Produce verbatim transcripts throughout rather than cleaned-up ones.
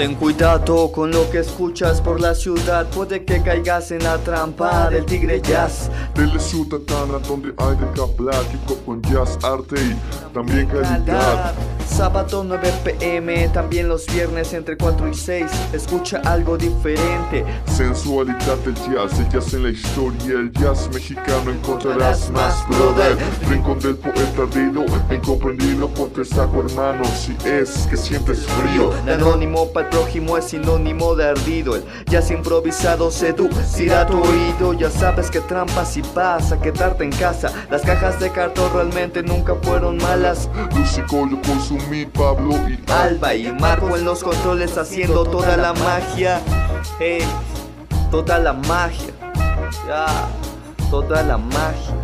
Ten cuidado con lo que escuchas por la ciudad, puede que caigas en la trampa del tigre jazz. De la ciudadana donde hay de plático con jazz, arte y también calidad. Sábado nueve pm, también los viernes entre cuatro y seis, escucha algo diferente. Sensualidad del jazz, el jazz en la historia, el jazz mexicano encontrarás más, brother. Rincón del poeta ardido, incomprendido por tres saco hermano, si es que sientes frío. El anónimo para el prójimo es sinónimo de ardido, el jazz improvisado seducirá tu oído. Ya sabes que trampas y pasa, quedarte en casa, las cajas de cartón realmente nunca fueron malas. Lucico yo consumí, Pablo y Alba y Marco en los controles haciendo toda la magia. Hey, toda la magia, ya, toda la magia.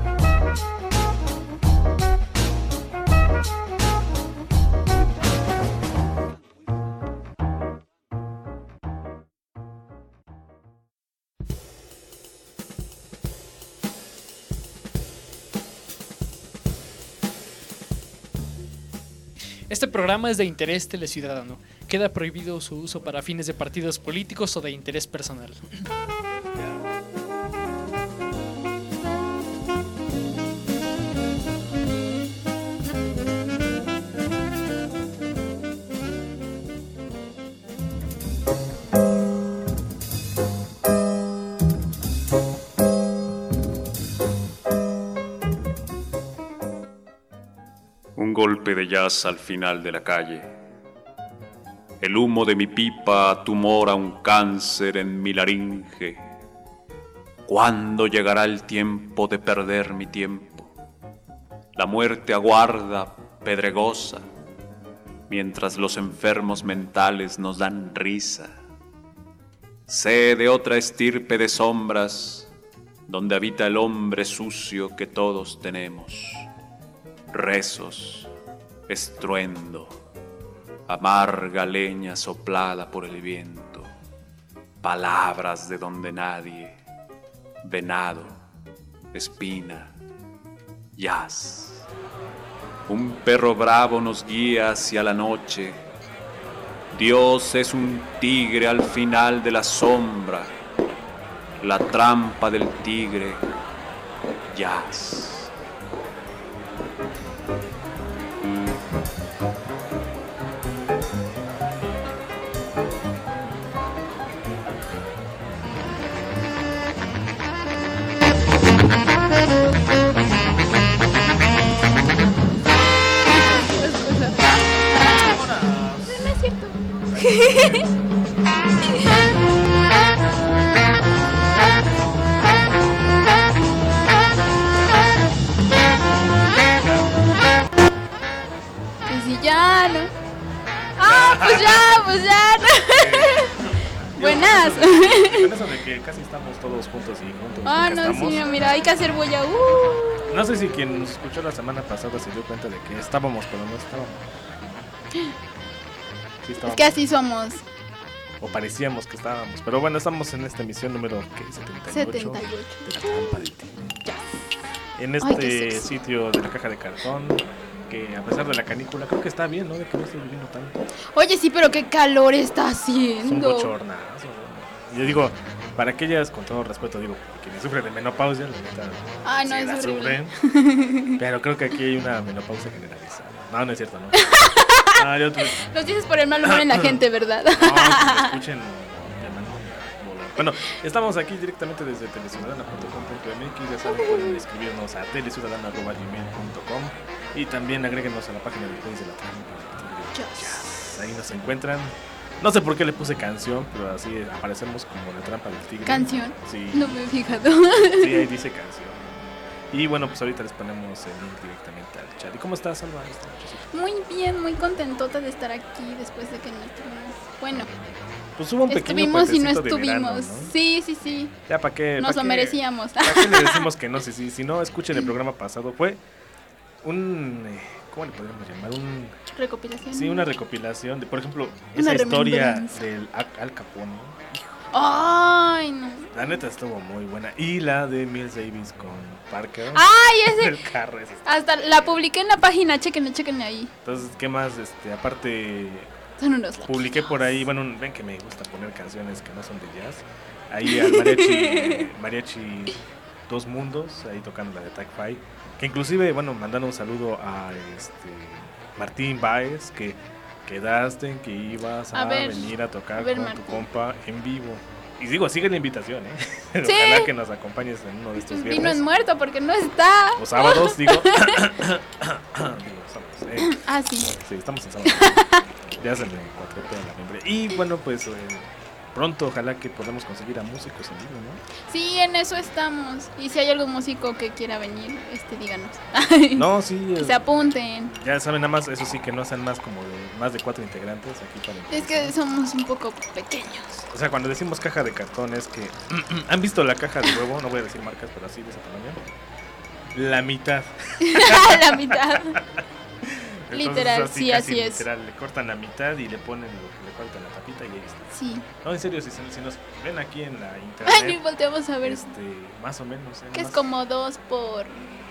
Este programa es de interés teleciudadano. Queda prohibido su uso para fines de partidos políticos o de interés personal. Un golpe de jazz al final de la calle. El humo de mi pipa tumora un cáncer en mi laringe. ¿Cuándo llegará el tiempo de perder mi tiempo? La muerte aguarda, pedregosa, mientras los enfermos mentales nos dan risa. Sé de otra estirpe de sombras, donde habita el hombre sucio que todos tenemos. Rezos, estruendo, amarga leña soplada por el viento, palabras de donde nadie, venado, espina, jazz. Un perro bravo nos guía hacia la noche. Dios es un tigre al final de la sombra, la trampa del tigre, jazz. Pues sí, ya, ¿no? Ah, pues ya, pues ya, ¿no? Buenas. Con eso de que casi estamos todos juntos y juntos. Ah, no, estamos. sí, mira, hay que hacer bulla. Uh. No sé si quien nos escuchó la semana pasada se dio cuenta de que estábamos, pero no estábamos. Sí estábamos. Es que así somos. O parecíamos que estábamos. Pero bueno, estamos en esta emisión número ¿qué? setenta y ocho. setenta y ocho. De la trampa del tigre. Yes. En Ay, qué este sexy. sitio de la caja de cartón, que a pesar de la canícula, creo que está bien, ¿no? De que no esté lloviendo tanto. Oye, sí, pero qué calor está Es un haciendo. bochornazo. Yo digo, para aquellas, con todo respeto, digo, quienes sufren de menopausia, la neta, Ay, no, sí es la horrible. sufren. Pero creo que aquí hay una menopausia generalizada. No, no es cierto, ¿no? No, yo te- Los dices por el mal humor en la gente, ¿verdad? no, que me escuchen. me mandan volar. Bueno, estamos aquí directamente desde teleciudadana punto com punto m x. Ya saben, pueden escribirnos a teleciudadana arroba gmail punto com y también agréguenos a la página de Jueves de la Trampa. Yes. Ahí nos encuentran. No sé por qué le puse canción, pero así aparecemos como la trampa del tigre. ¿Canción? Sí. No me he fijado. Sí, ahí dice canción. Y bueno, pues ahorita les ponemos el link directamente al chat. ¿Y cómo estás, Alba? esta nochecita? Muy bien, muy contentota de estar aquí después de que no estuvimos. Bueno, Pues hubo un pequeño estuvimos y no puentecito de estuvimos. verano, ¿no? Sí, sí, sí. Ya, ¿para qué? Nos pa' lo qué- merecíamos. ¿Para qué le decimos que no? Si, si, si no, escuchen el programa pasado. Fue un... eh, ¿cómo le podríamos llamar? Un, Recopilación. sí, una recopilación de, por ejemplo, Una esa historia remembranza. del Al Al Capone. Hijo, Ay, no. la neta estuvo muy buena. Y la de Miles Davis con Parker. Ay, ese. El carro ese. Hasta la publiqué en la página, chequenle, chequenle ahí. Entonces, ¿qué más? Este, aparte, Son unos locos. publiqué por ahí, bueno, ven que me gusta poner canciones que no son de jazz. Ahí al mariachi, mariachi Dos Mundos, ahí tocando la de Tag Five. Que inclusive, bueno, mandando un saludo a este Martín Báez, que quedaste en que ibas a, A ver, venir a tocar a ver, con Martín. tu compa en vivo. Y digo, sigue la invitación, ¿eh? Sí. Ojalá que nos acompañes en uno de estos Vino viernes. en muerto porque no está. O sábados, digo. digo, sábados, eh. Ah, sí. Sí, estamos en sábado. Ya se me cuatropeó la membre. Y bueno, pues eh, pronto ojalá que podamos conseguir a músicos en vivo, ¿no? Sí, en eso estamos. Y si hay algún músico que quiera venir, este, díganos. No, sí. Que eh, se apunten. Ya saben, nada más, eso sí, que no sean más como de más de cuatro integrantes aquí para Es que somos un poco pequeños. O sea, cuando decimos caja de cartón es que... ¿Han visto la caja de huevo? No voy a decir marcas, pero así de ese tamaño. La mitad. La mitad. Entonces, Literal, sí, casi así es. literal, le cortan la mitad y le ponen lo que le falta en la tapita y ahí está. Sí. No, en serio, si, si nos ven aquí en la Ay, internet, ni volteamos a ver. este, más o menos. ¿eh? Que es Nomás- como dos por...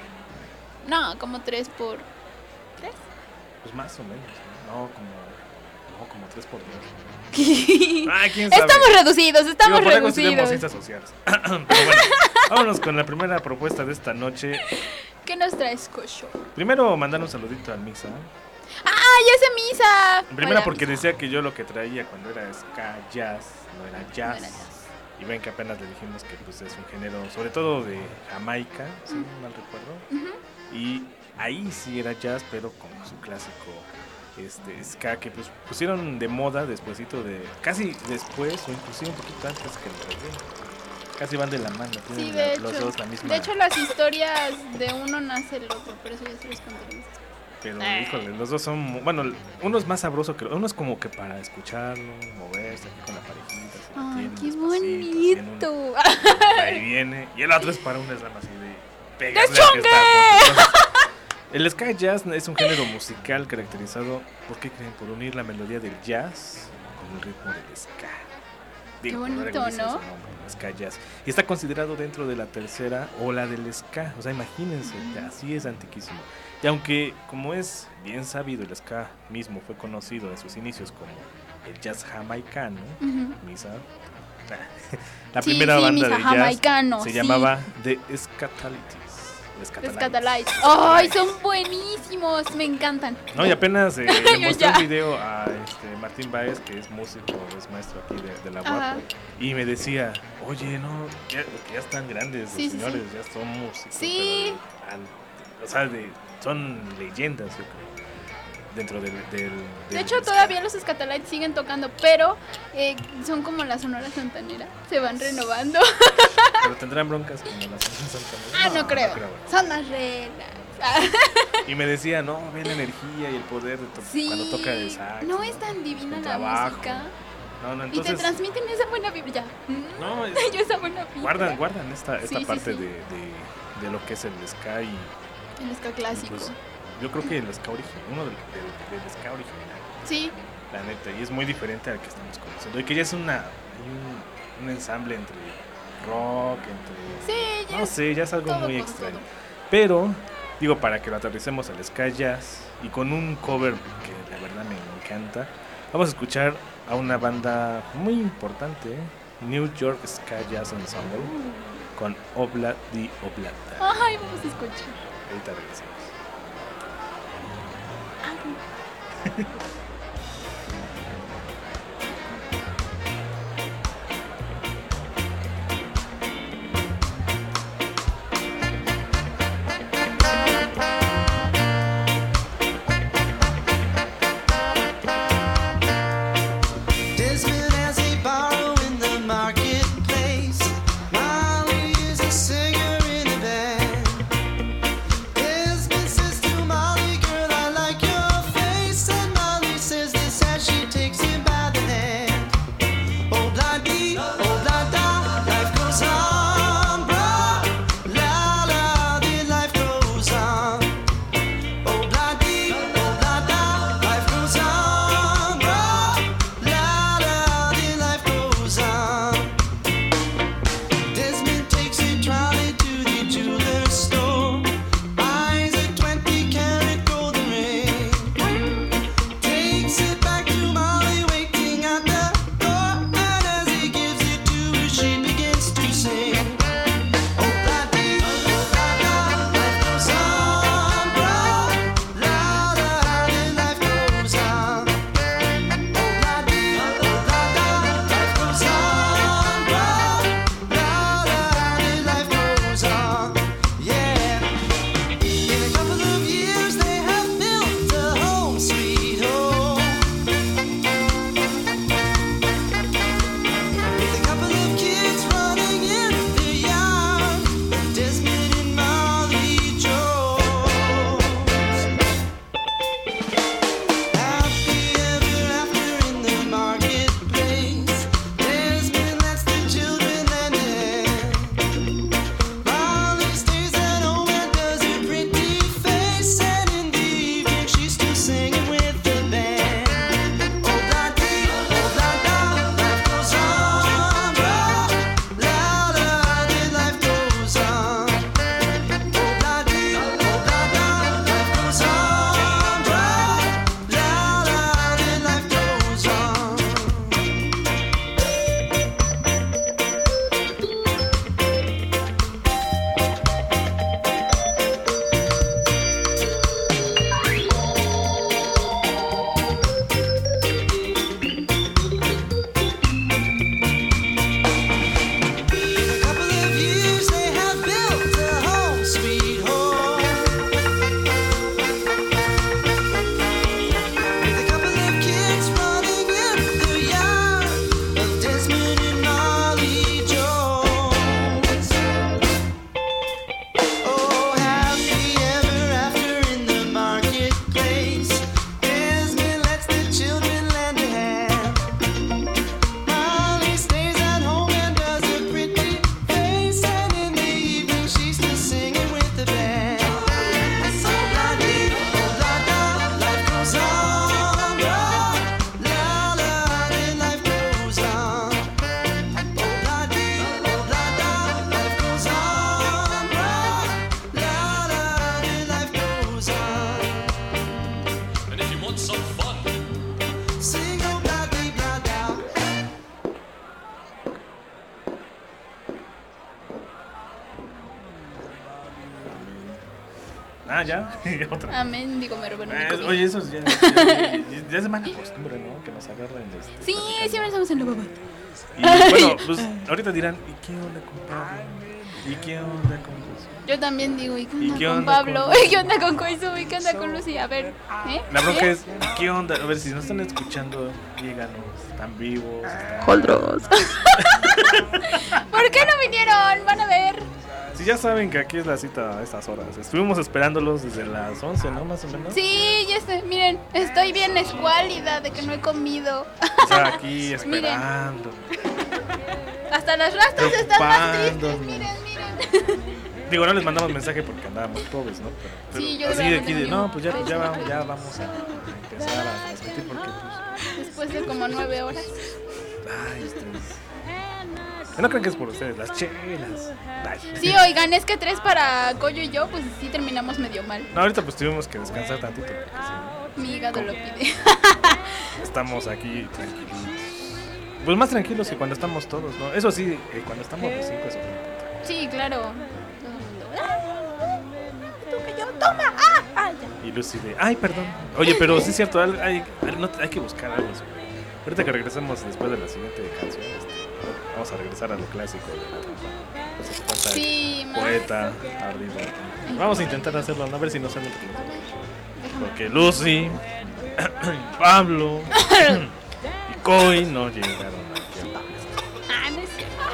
No, como tres por... ¿Tres? Pues más o menos, ¿no? No, como... No, como tres por dos. estamos Ah, quién sabe. reducidos, estamos Digo, por algo estudiamos reducidos. ciencias sociales. Pero bueno, vámonos con la primera propuesta de esta noche. ¿Qué nos traes, Cocho? Primero, mandar un saludito al Misa. ¡Ay, ese misa! Primero Hola, porque Misa. decía que yo lo que traía cuando era ska jazz no era jazz. No era jazz. Y ven que apenas le dijimos que pues es un género, sobre todo de Jamaica, si no mal recuerdo. Ujú. Y ahí sí era jazz, pero con su clásico este ska que pues pusieron de moda despuesito de casi después o inclusive un poquito antes que el reggae. Casi van de la mano, tienen Sí, la- de los hecho. dos la misma. De hecho, las historias de uno nace el otro, por eso ya se los contaré. Pero Eh. híjole, los dos son mu- bueno, uno es más sabroso que el- uno es como que para escucharlo, moverse aquí con la parejita. se Ay, detiene qué despacito, así en un- bonito. ahí viene. Y el otro es para un slam así de pegarle al que ¡Deschongue! está a punto. Entonces, el ska jazz es un género musical caracterizado, ¿por qué creen? Por unir la melodía del jazz con el ritmo del ska. Qué por algo bonito, dice ¿no? su nombre, ska jazz. Y está considerado dentro de la tercera ola del ska. O sea, imagínense, así es antiquísimo. Y aunque, como es bien sabido, el ska mismo fue conocido en sus inicios como el jazz jamaicano, Ujú. Misa. La Sí, primera sí, banda Misa de jazz jamaicano, se sí. llamaba The Scatalities. The Los Scatalites. Catalites. ¡Ay, son buenísimos! Me encantan. No, y apenas eh, le Yo mostré ya. un video a este, Martín Baez, que es músico, es maestro aquí de, de la U A Ajá. P, y me decía, oye, no, ya, porque ya están grandes Sí, los sí, señores, ya son músicos. Sí. pero, al- o sea, de- son leyendas, yo creo, dentro del... del- De del hecho, ska. todavía los Scatalites siguen tocando, pero eh, son como la Sonora Santanera. Se van renovando. Pero tendrán broncas como las de Santa María. Ah, no creo. bueno. Son más reglas. Y me decía, no, ve la energía y el poder de to- Sí. cuando toca el sax. No es tan divina El la trabajo. música. No, no, Y te entonces... transmiten esa buena vibra. Ya. No, es- Yo esa buena vibra. guardan, guardan esta, esta Sí, sí, parte sí. De, de, de lo que es el ska y El ska clásico. pues, yo creo que el ska original, uno del, del, del ska original, Sí. la neta, y es muy diferente al que estamos conociendo. Y que ya es una, hay un, un ensamble entre rock, entre... Sí, ya No es sé, ya es algo todo muy con extraño. todo. Pero, digo, para que lo aterricemos al ska jazz y con un cover que la verdad me encanta, vamos a escuchar a una banda muy importante, New York Ska Jazz Ensemble, con Obla di Oblata. Ay, vamos a escuchar. Ahorita regresamos. Desmond as a borrow in the marketplace. Molly is a singer in a band. Desmond says to Molly, girl, I like your face. And Molly Ah, ya. Otra. Amén, digo, me robé mi Eh, comida. oye, eso ya, ya, ya, ya es mala costumbre, ¿no? Que nos agarren. Este, Sí, platicando. siempre estamos en la baba. Y bueno, pues ahorita dirán, ¿y qué onda con Pablo? ¿Y qué onda con Lucy? Yo también digo, ¿y qué ¿Y onda qué con onda Pablo? con- ¿Y qué onda con Koizu? ¿Y qué onda con Lucy? A ver, ¿eh? La bronca ¿Eh? es, ¿qué onda? A ver, si nos están escuchando, díganos, ¿están vivos? ¿Están- Holdros. ¿Por qué no vinieron? Van a ver. Si ya saben que aquí es la cita a estas horas. Estuvimos esperándolos desde las once, ¿no? Más o menos. Sí, ya estoy. Miren, estoy bien escuálida de que no he comido. O sea, aquí esperando. Hasta las rastras están más tristes. Preocupándonos. Miren, miren. Digo, no les mandamos mensaje porque andábamos pobres, ¿no? Pero, pero Sí, yo así de de verdad aquí de, tenía no, pues ya, un ya, beso. vamos, ya vamos a empezar a transmitir porque, pues, Después de como nueve horas. ay, ustedes. No creen que es por ustedes, las chelas. Ay. Sí, oigan, es que tres para Koyo y yo, pues sí terminamos medio mal. No, ahorita pues tuvimos que descansar tantito porque sí, Mi hígado lo pide. estamos aquí tranquilos. Pues más tranquilos que cuando estamos todos, ¿no? Eso sí, eh, cuando estamos los cinco es otro punto. Sí, claro. Todo el mundo, "Ah, tú que yo, toma, ah, ah, ya". Y Lucy de, ay, perdón. Oye, pero sí es cierto, hay, hay, no, hay que buscar algo. sobre- Ahorita que regresemos después de la siguiente canción, este, vamos a regresar a lo clásico de la trampa. Vamos a tocar Sí, más. poeta, ardido. Vamos a intentar hacerlo, ¿no? A ver si no sale el que Déjame. porque Lucy, Pablo y Coy no llegaron aquí a la fiesta. Ah, no es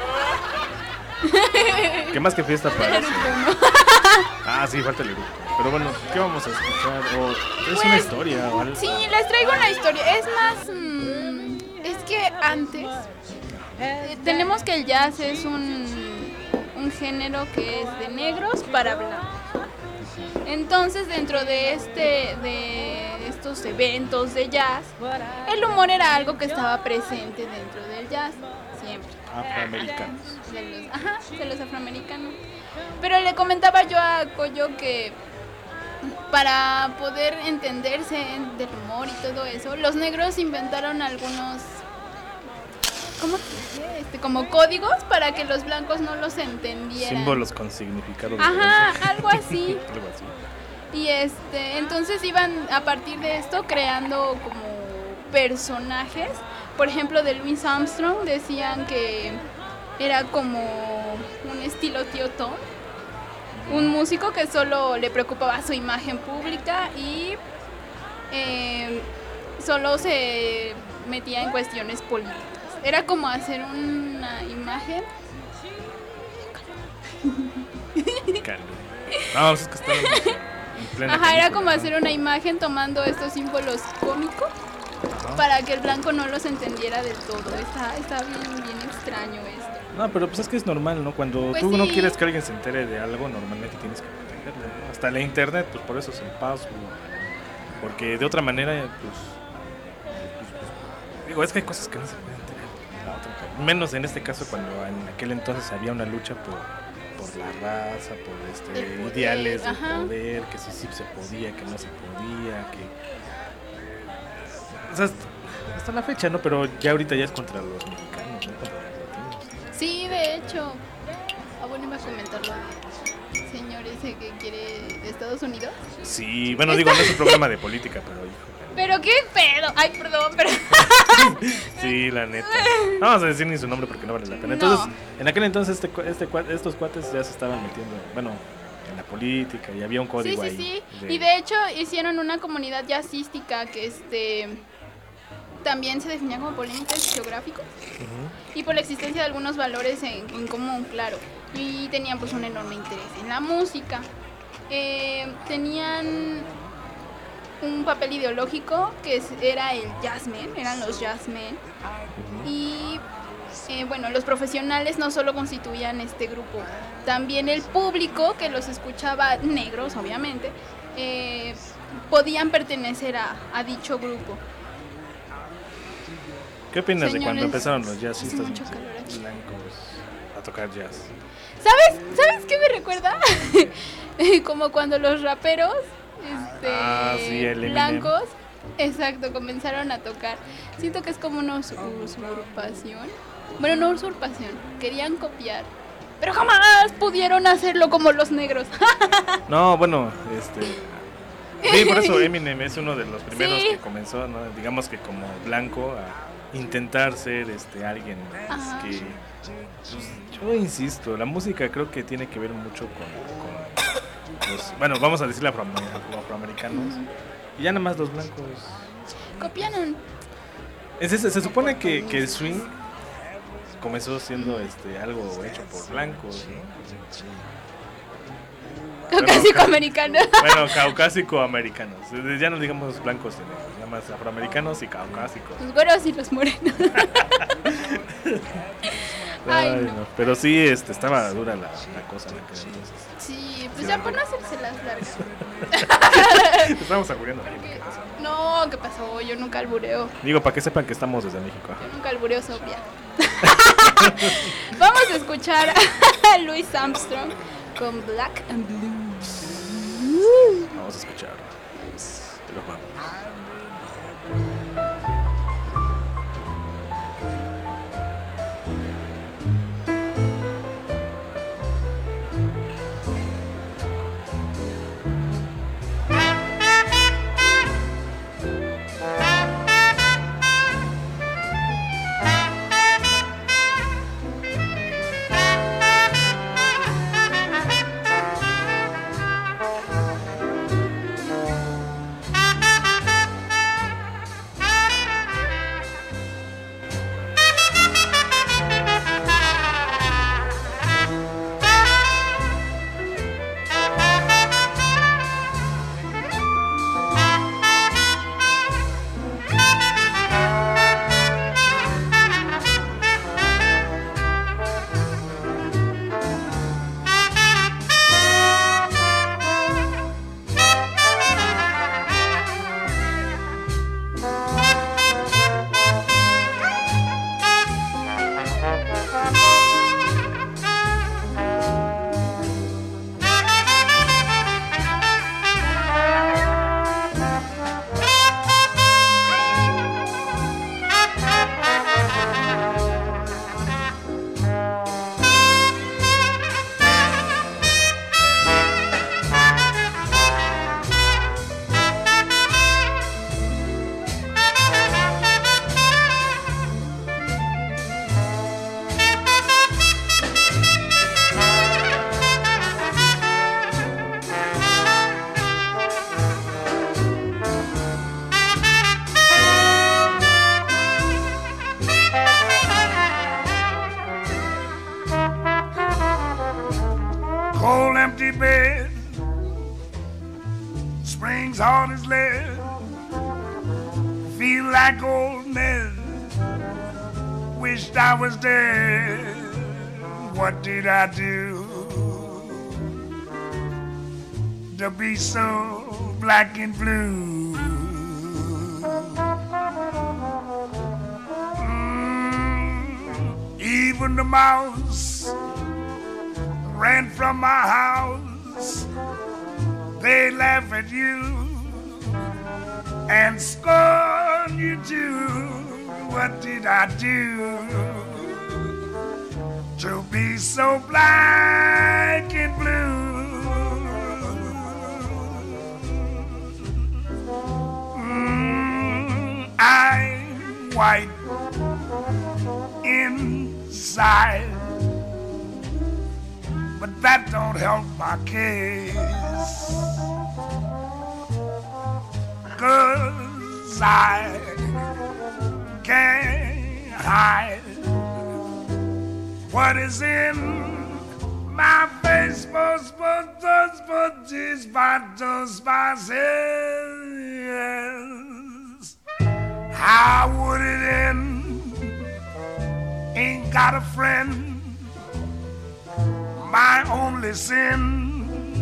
cierto. ¿Qué más que fiesta para El eso? eructo, ¿no? Ah, sí, falta el eructo. Pero bueno, ¿qué vamos a escuchar? O, ¿es una Pues, historia o algo? Sí, les traigo una historia. Es más, mm, es que antes eh, tenemos que el jazz es un, un género que es de negros para blancos. Entonces, dentro de este de estos eventos de jazz, el humor era algo que estaba presente dentro del jazz siempre. Afroamericanos. De los, ajá, de los afroamericanos. Pero le comentaba yo a Koyo que para poder entenderse en- del humor y todo eso, los negros inventaron algunos, ¿cómo te diré? Este, como códigos para que los blancos no los entendieran. Símbolos con significado Ajá, diferente. algo así. Algo así. Y este, entonces iban a partir de esto creando como personajes. Por ejemplo, de Louis Armstrong decían que era como un estilo tío Tom, un músico que solo le preocupaba su imagen pública y eh, solo se metía en cuestiones políticas. Era como hacer una imagen. Calma. No, es que estábamos en plena Ajá, era película, como ¿no? hacer una imagen tomando estos símbolos cómicos Ajá. para que el blanco no los entendiera del todo. Está, está bien, bien extraño esto. No, pero pues es que es normal, ¿no? Cuando Pues tú no sí. quieres que alguien se entere de algo, normalmente tienes que protegerle, ¿no? Hasta la internet, pues por eso es el password. Porque de otra manera, pues, pues, pues, digo, es que hay cosas que no se pueden enterar. La otra cara. Menos en este caso cuando en aquel entonces había una lucha por, por la raza, por este Del poder, ideales de ajá. poder, que sí, sí se podía, que no se podía, que... O sea, hasta, hasta la fecha, ¿no? Pero ya ahorita ya es contra los mexicanos, ¿no? Contra los latinos. Sí, de hecho. Ah, bueno, iba a comentar lo del señor ese que quiere de Estados Unidos. Sí, bueno, digo, no es un programa de política, pero hijo. Pero qué pedo. Ay, perdón, pero. Sí, la neta. No vamos a decir ni su nombre porque no vale la pena. Entonces, en aquel entonces este, cua- este, cua- estos cuates ya se estaban metiendo, bueno, en la política y había un Sí, código sí, ahí. sí. Y de hecho hicieron una comunidad jazzística que este también se definía como políticos geográficos Ujú. y por la existencia de algunos valores en, en común, claro. Y tenían pues un enorme interés en la música. Eh, tenían un papel ideológico que es- era el jazzmen, eran los jazzmen. Y eh, bueno, los profesionales no solo constituían este grupo, también el público que los escuchaba, negros obviamente, eh, podían pertenecer a, a dicho grupo. ¿Qué opinas de cuando Señores, empezaron los hace jazzistas mucho calor aquí. blancos a tocar jazz? ¿Sabes? ¿Sabes qué me recuerda? Como cuando los raperos este, Ah, sí, el Eminem. blancos, exacto, comenzaron a tocar. Siento que es como una us- usurpación. Bueno, no usurpación, querían copiar pero jamás pudieron hacerlo como los negros. No, bueno, este... Sí, por eso Eminem es uno de los primeros Sí. que comenzó, ¿no? Digamos que como blanco a intentar ser este alguien Ajá. que... pues, yo insisto, la música creo que tiene que ver mucho con, con los... Bueno, vamos a decirle afro- afroamericanos. Y ya nada más los blancos. Copiaron. Es, es- se supone que, que el swing comenzó siendo este algo hecho por blancos, ¿no? Caucásico americano. Bueno, caucásico-americanos. Ya no digamos blancos, sino nada más afroamericanos y caucásicos. Los güeros y los morenos. Ay, Ay, no. no. Pero sí, este, estaba dura la, la cosa en aquel entonces. Sí, pues ya por no hacerse las largas. Estamos aburriendo aquí. Porque- No, ¿qué pasó? Yo nunca albureo. Digo, para que sepan que estamos desde México. Yo nunca albureo sobria. Vamos a escuchar a Louis Armstrong con Black and Blue. Vamos a escuchar. Pero vamos. Cold empty bed, springs hard as lead, feel like old men, wished I was dead. What did I do to be so black and blue? Mm, even the mouse ran from my house. They laugh at you and scorn you too. What did I do to be so black and blue? Mm, I'm white inside, but that don't help my case. 'Cause I can't hide what is in my face. But, but, but, but, these battles, yes. How would it end? Ain't got a friend. My only sin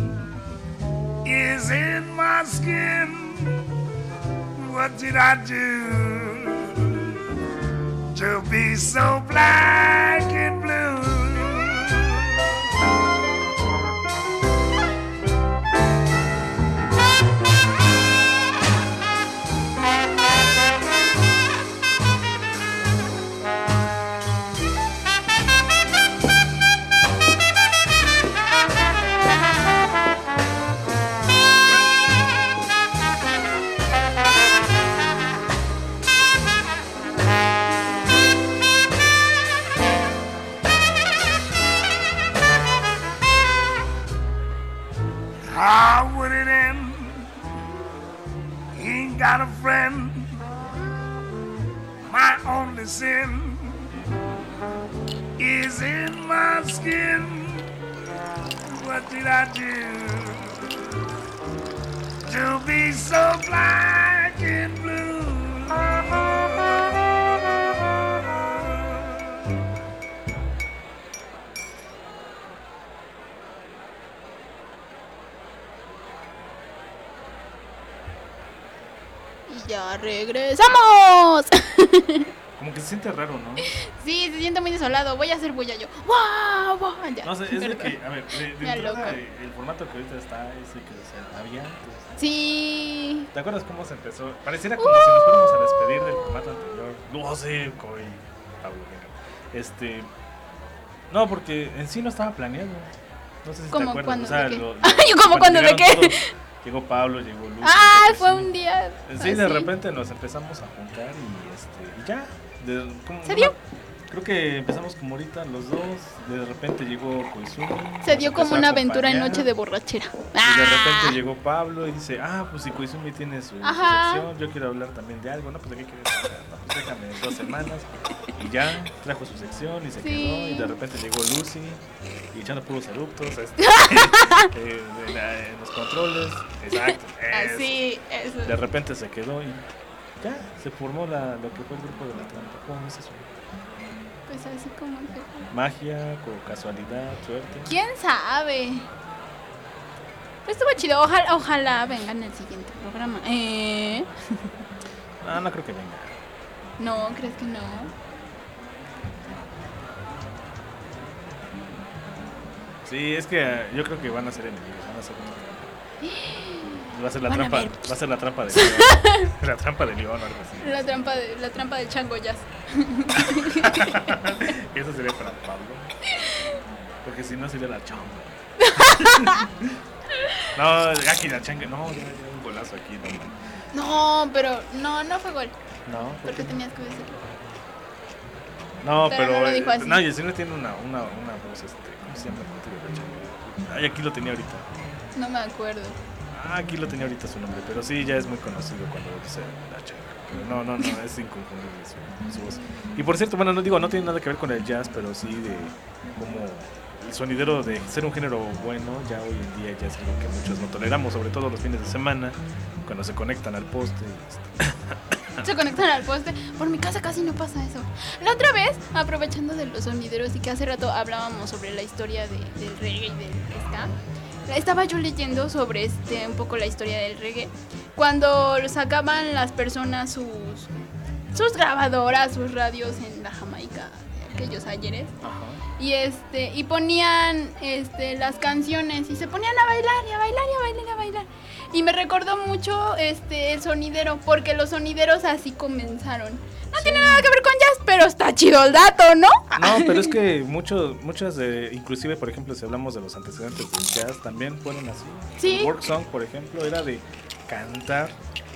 is in my skin. What did I do to be so black and blue? got a friend. My only sin is in my skin. What did I do to be so black and blue? Y ya regresamos. Como que se siente raro, ¿no? Sí, se siente muy desolado. Voy a hacer bulla yo. ¡Wow! wow! Ya, No sé, es de perdón. que, a ver, de, de Me entrada, aloco. eh, el formato que ahorita está es el que se había antes. Sí. ¿Te acuerdas cómo se empezó? Pareciera como si nos fuéramos a despedir del formato anterior. No sé, Coy, Pablo, venga. Este. No, porque en sí no estaba planeado. No sé si te ¿Cómo? acuerdas. ¿Cuándo? O sea, ¿De qué? lo- lo- Ay, ¿cómo? ¿Cuándo? ¿De llegaron qué? todos. Llegó Pablo, llegó Luis. Ah, llegó fue Ceci. un día. Sí, de así. repente nos empezamos a juntar y este y ya. De- como ¿Se una- dio? Creo que empezamos como ahorita los dos. De repente llegó Koizumi. Se nos dio como empezó a una aventura en acompañar, noche de borrachera. Y de Ah. repente llegó Pablo y dice, ah, pues si Koizumi tiene su, su Ajá. sección, yo quiero hablar también de algo. No, pues de qué quieres hablar. No, pues déjame dos semanas. Y ya trajo su sección y se Sí. quedó. Y de repente llegó Lucy y echando puros eruptos este, eh, de la- en los controles. Exacto. eso. Así, eso. De repente se quedó y ya se formó la, lo que fue el grupo de la trampa. ¿Cómo es eso? Pues así como que. Magia, co- casualidad, suerte. ¿Quién sabe? Pues estuvo chido. Ojalá, ojalá vengan el siguiente programa. ¿Eh? Ah, no creo que venga. No, ¿crees que no? Sí, es que eh, yo creo que van a ser enemigos, van a ser una trampa. Va a ser la Van a trampa, ver. va a ser la trampa de León. La trampa de León o algo así. La trampa, de, la trampa del chango jazz. Eso sería para Pablo. Porque si no sería la chamba. No, aquí la changa, no, ya, ya un golazo aquí, no man. No, pero no, no fue gol. No, ¿por Porque qué? tenías que decirlo. No, Pero pero, no lo eh, dijo así. no, Yesenia tiene una, una, una voz, este, ¿cómo se llama? el cuate de la changa? Ay, aquí lo tenía ahorita. No me acuerdo. Ah, aquí lo tenía ahorita su nombre, pero sí, ya es muy conocido cuando dice la changa. Pero no, no, no, es inconfundible su, su voz. Y por cierto, bueno, no digo, no tiene nada que ver con el jazz, pero sí de como el sonidero de ser un género bueno, ya hoy en día ya es algo que muchos no toleramos, sobre todo los fines de semana, cuando se conectan al poste. y este, Se conectan al poste. Por mi casa casi no pasa eso. La otra vez, aprovechando de los sonideros y que hace rato hablábamos sobre la historia de, del reggae y del ska, estaba yo leyendo sobre este un poco la historia del reggae. Cuando sacaban las personas sus sus grabadoras, sus radios en la Jamaica de aquellos ayeres. Ajá. Y este y ponían este las canciones y se ponían a bailar y a bailar y a bailar y a bailar. Y me recordó mucho este el sonidero, porque los sonideros así comenzaron. No tiene nada que ver con jazz, pero está chido el dato, ¿no? No, pero es que muchos, muchas, de, inclusive, por ejemplo, si hablamos de los antecedentes del jazz, también fueron así. Sí. El work song, por ejemplo, era de cantar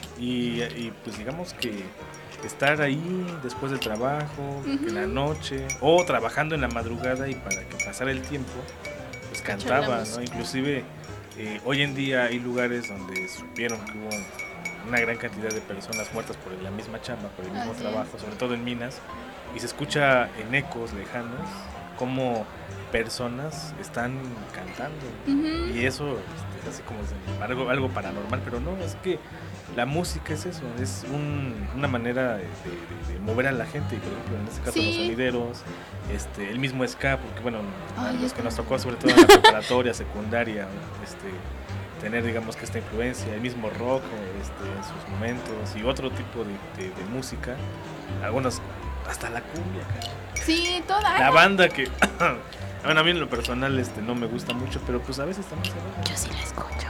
y, y pues digamos que estar ahí después del trabajo, en la noche, o trabajando en la madrugada y para que pasara el tiempo, pues Escuchar la cantaba, música. ¿no? Inclusive eh, hoy en día hay lugares donde supieron que hubo una gran cantidad de personas muertas por la misma chamba, por el mismo Así trabajo, sobre todo en minas, y se escucha en ecos lejanos como personas están cantando. Ujú. Y eso este, es así como de- algo, algo paranormal, pero no, es que la música es eso, es un- una manera de, de- de mover a la gente, y por ejemplo en este caso Sí. los sonideros, este, el mismo ska, porque bueno, a Ay, los es que que- nos tocó sobre todo en la preparatoria, secundaria, este, tener digamos que esta influencia, el mismo rock este, en sus momentos y otro tipo de, de- de música, algunos hasta la cumbia, cara. Sí, toda. La banda que bueno, a mí en lo personal este no me gusta mucho, pero pues a veces también se ve. Yo sí la escucho,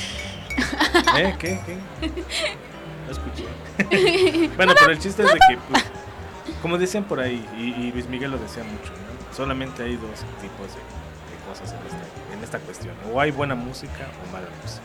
pero ¿Eh? ¿Qué? ¿Qué? No escuché. Bueno, pero el chiste es de que, pues, como decían por ahí, y, y Luis Miguel lo decía mucho, ¿no? Solamente hay dos tipos de, de cosas en esta, en esta cuestión. O hay buena música o mala música.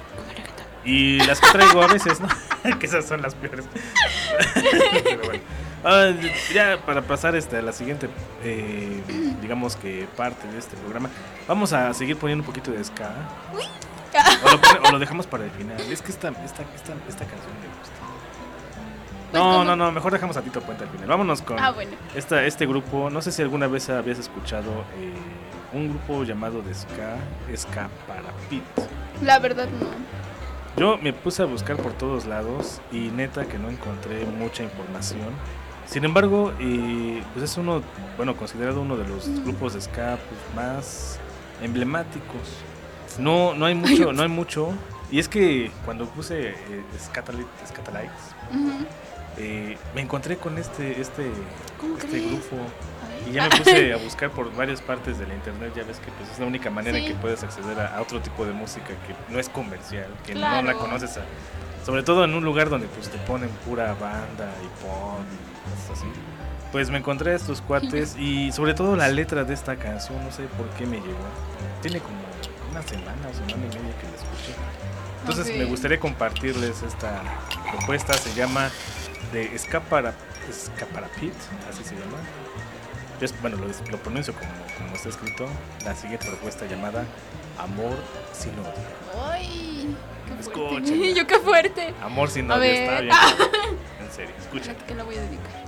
Y las que traigo a veces, ¿no? Que esas son las peores. Pero bueno. Ah, ya para pasar este, a la siguiente, eh, digamos que parte de este programa, vamos a seguir poniendo un poquito de ska. O lo, pone- o lo dejamos para el final. Es que esta, esta, esta, esta canción me gusta. Pues, No, ¿cómo? no, no, mejor dejamos a Tito Puente al final. Vámonos con Ah, bueno. esta, este grupo. No sé si alguna vez habías escuchado eh, un grupo llamado de ska, Ska para Pit. La verdad no. Yo me puse a buscar por todos lados y neta que no encontré mucha información. Sin embargo, eh, pues es uno, bueno, considerado uno de los grupos de ska pues, más emblemáticos. No, no hay mucho, no hay mucho. Y es que cuando puse eh, Scatalit- Scatalites, Ujú. eh, me encontré con este, este, ¿Cómo este crees? grupo. A ver. Y ya me puse a buscar por varias partes de la internet. Ya ves que pues, es la única manera en Sí. que puedes acceder a, a otro tipo de música que no es comercial, que no Claro. la conoces. A- sobre todo en un lugar donde pues te ponen pura banda y pop y cosas así. Pues me encontré a estos cuates y sobre todo la letra de esta canción, no sé por qué me llegó. Tiene como una semana o semana y media que la escuché. Entonces Ok. me gustaría compartirles esta propuesta. Se llama de Escapara, Escaparapit, así se llama. Yo es- bueno, lo, lo pronuncio como, como está escrito. La siguiente propuesta llamada Amor sin odio. Ay, qué fuerte. Escúchenla. Yo qué fuerte. Amor sin A odio ver. está bien. En serio, escuchen. ¿Qué la voy a dedicar?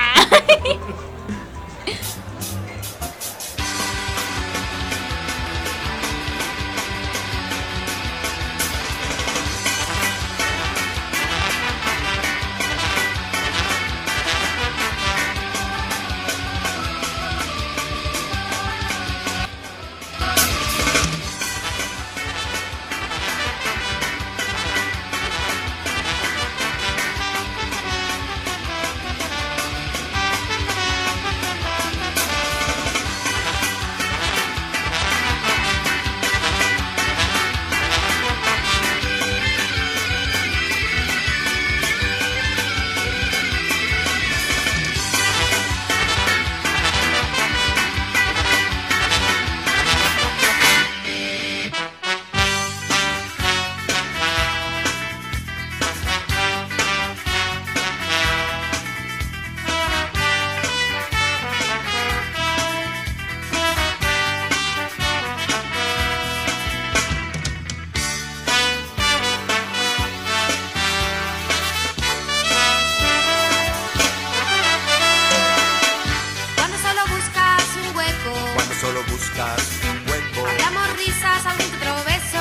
Cuando solo buscas un hueco, Cuando solo buscas un hueco, hablamos risas, algún que otro beso.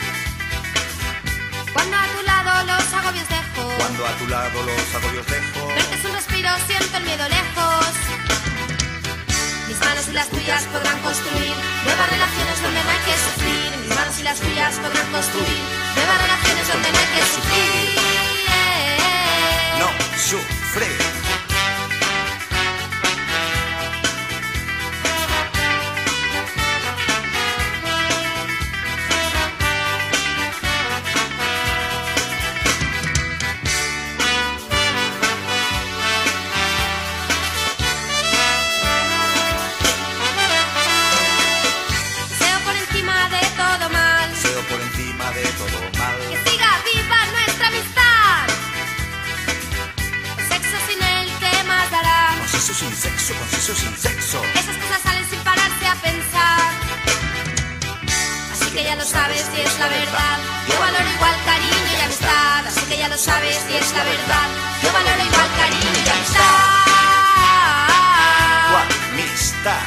Cuando a tu lado los agobios dejo, cuando a tu lado los agobios dejo, verte es un respiro, siento el miedo lejos. Mis manos y las tuyas podrán construir nuevas relaciones donde no hay que sufrir. Mis manos y las tuyas podrán construir nuevas relaciones donde no hay que sufrir. no sufrir. Deseo por encima de todo mal Deseo por encima de todo mal. que siga viva nuestra amistad. El sexo sin él, ¿qué más dará? Con sexo sin sexo, con sexo sin sexo. Esas cosas salen sin pararse a pensar. Así que ya lo sabes y es la verdad. Yo valoro igual cariño y amistad. Así que ya lo sabes y es la verdad. Yo valoro igual cariño y amistad. Tu amistad.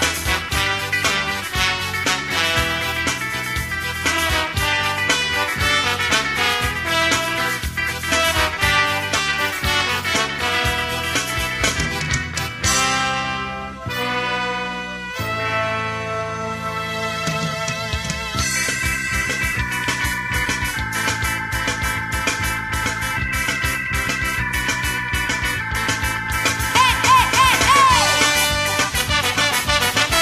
¡Eh, eh, eh, eh!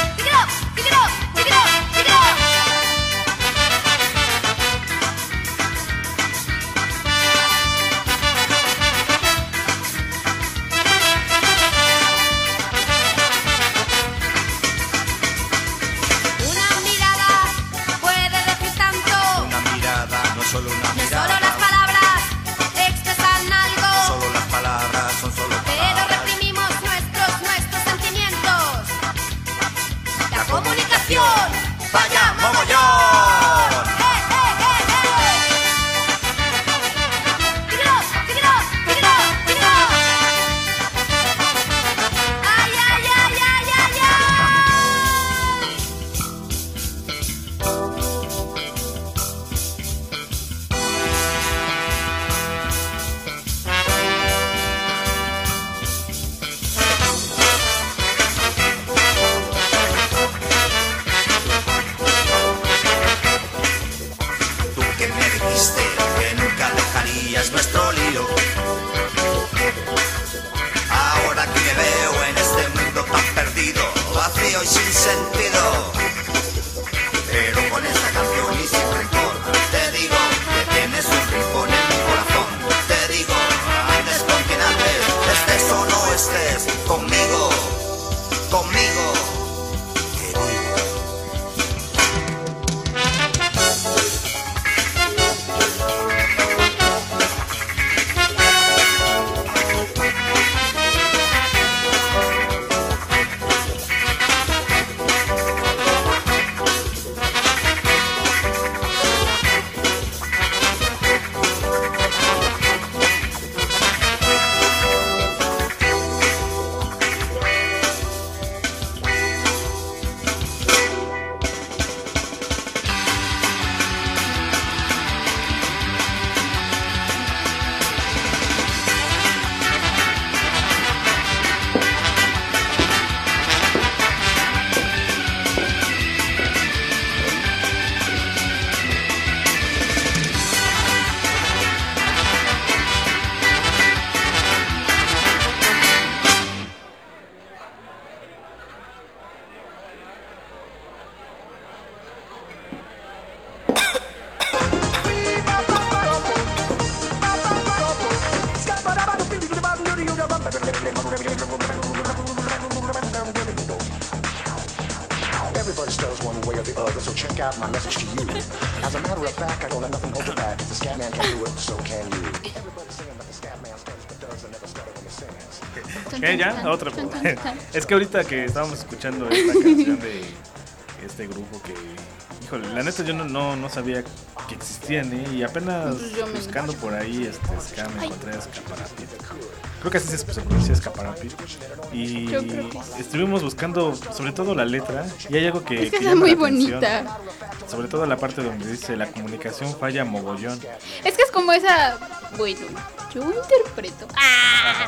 Everybody stutters one way or the other, so check out my message to you. As a matter of fact, I don't let nothing hold you back. If the scat man can do it, so can you. Everybody's saying that the scat man stutters but doesn't never stutter when he sings. ¿Qué? ¿Ya? Otra. Es que ahorita que estábamos escuchando esta canción de este grupo que, híjole, la neta yo no, no, no sabía que existían, ¿eh? Y apenas buscando por ahí este ska me encontré a Escaparapit. Creo que así se, se pronuncia Escaparapit. Y estuvimos buscando sobre todo la letra y hay algo que, es que que está muy la atención, bonita. sobre todo la parte donde dice la comunicación falla mogollón. Es que es como esa, bueno, yo interpreto ¡Ah!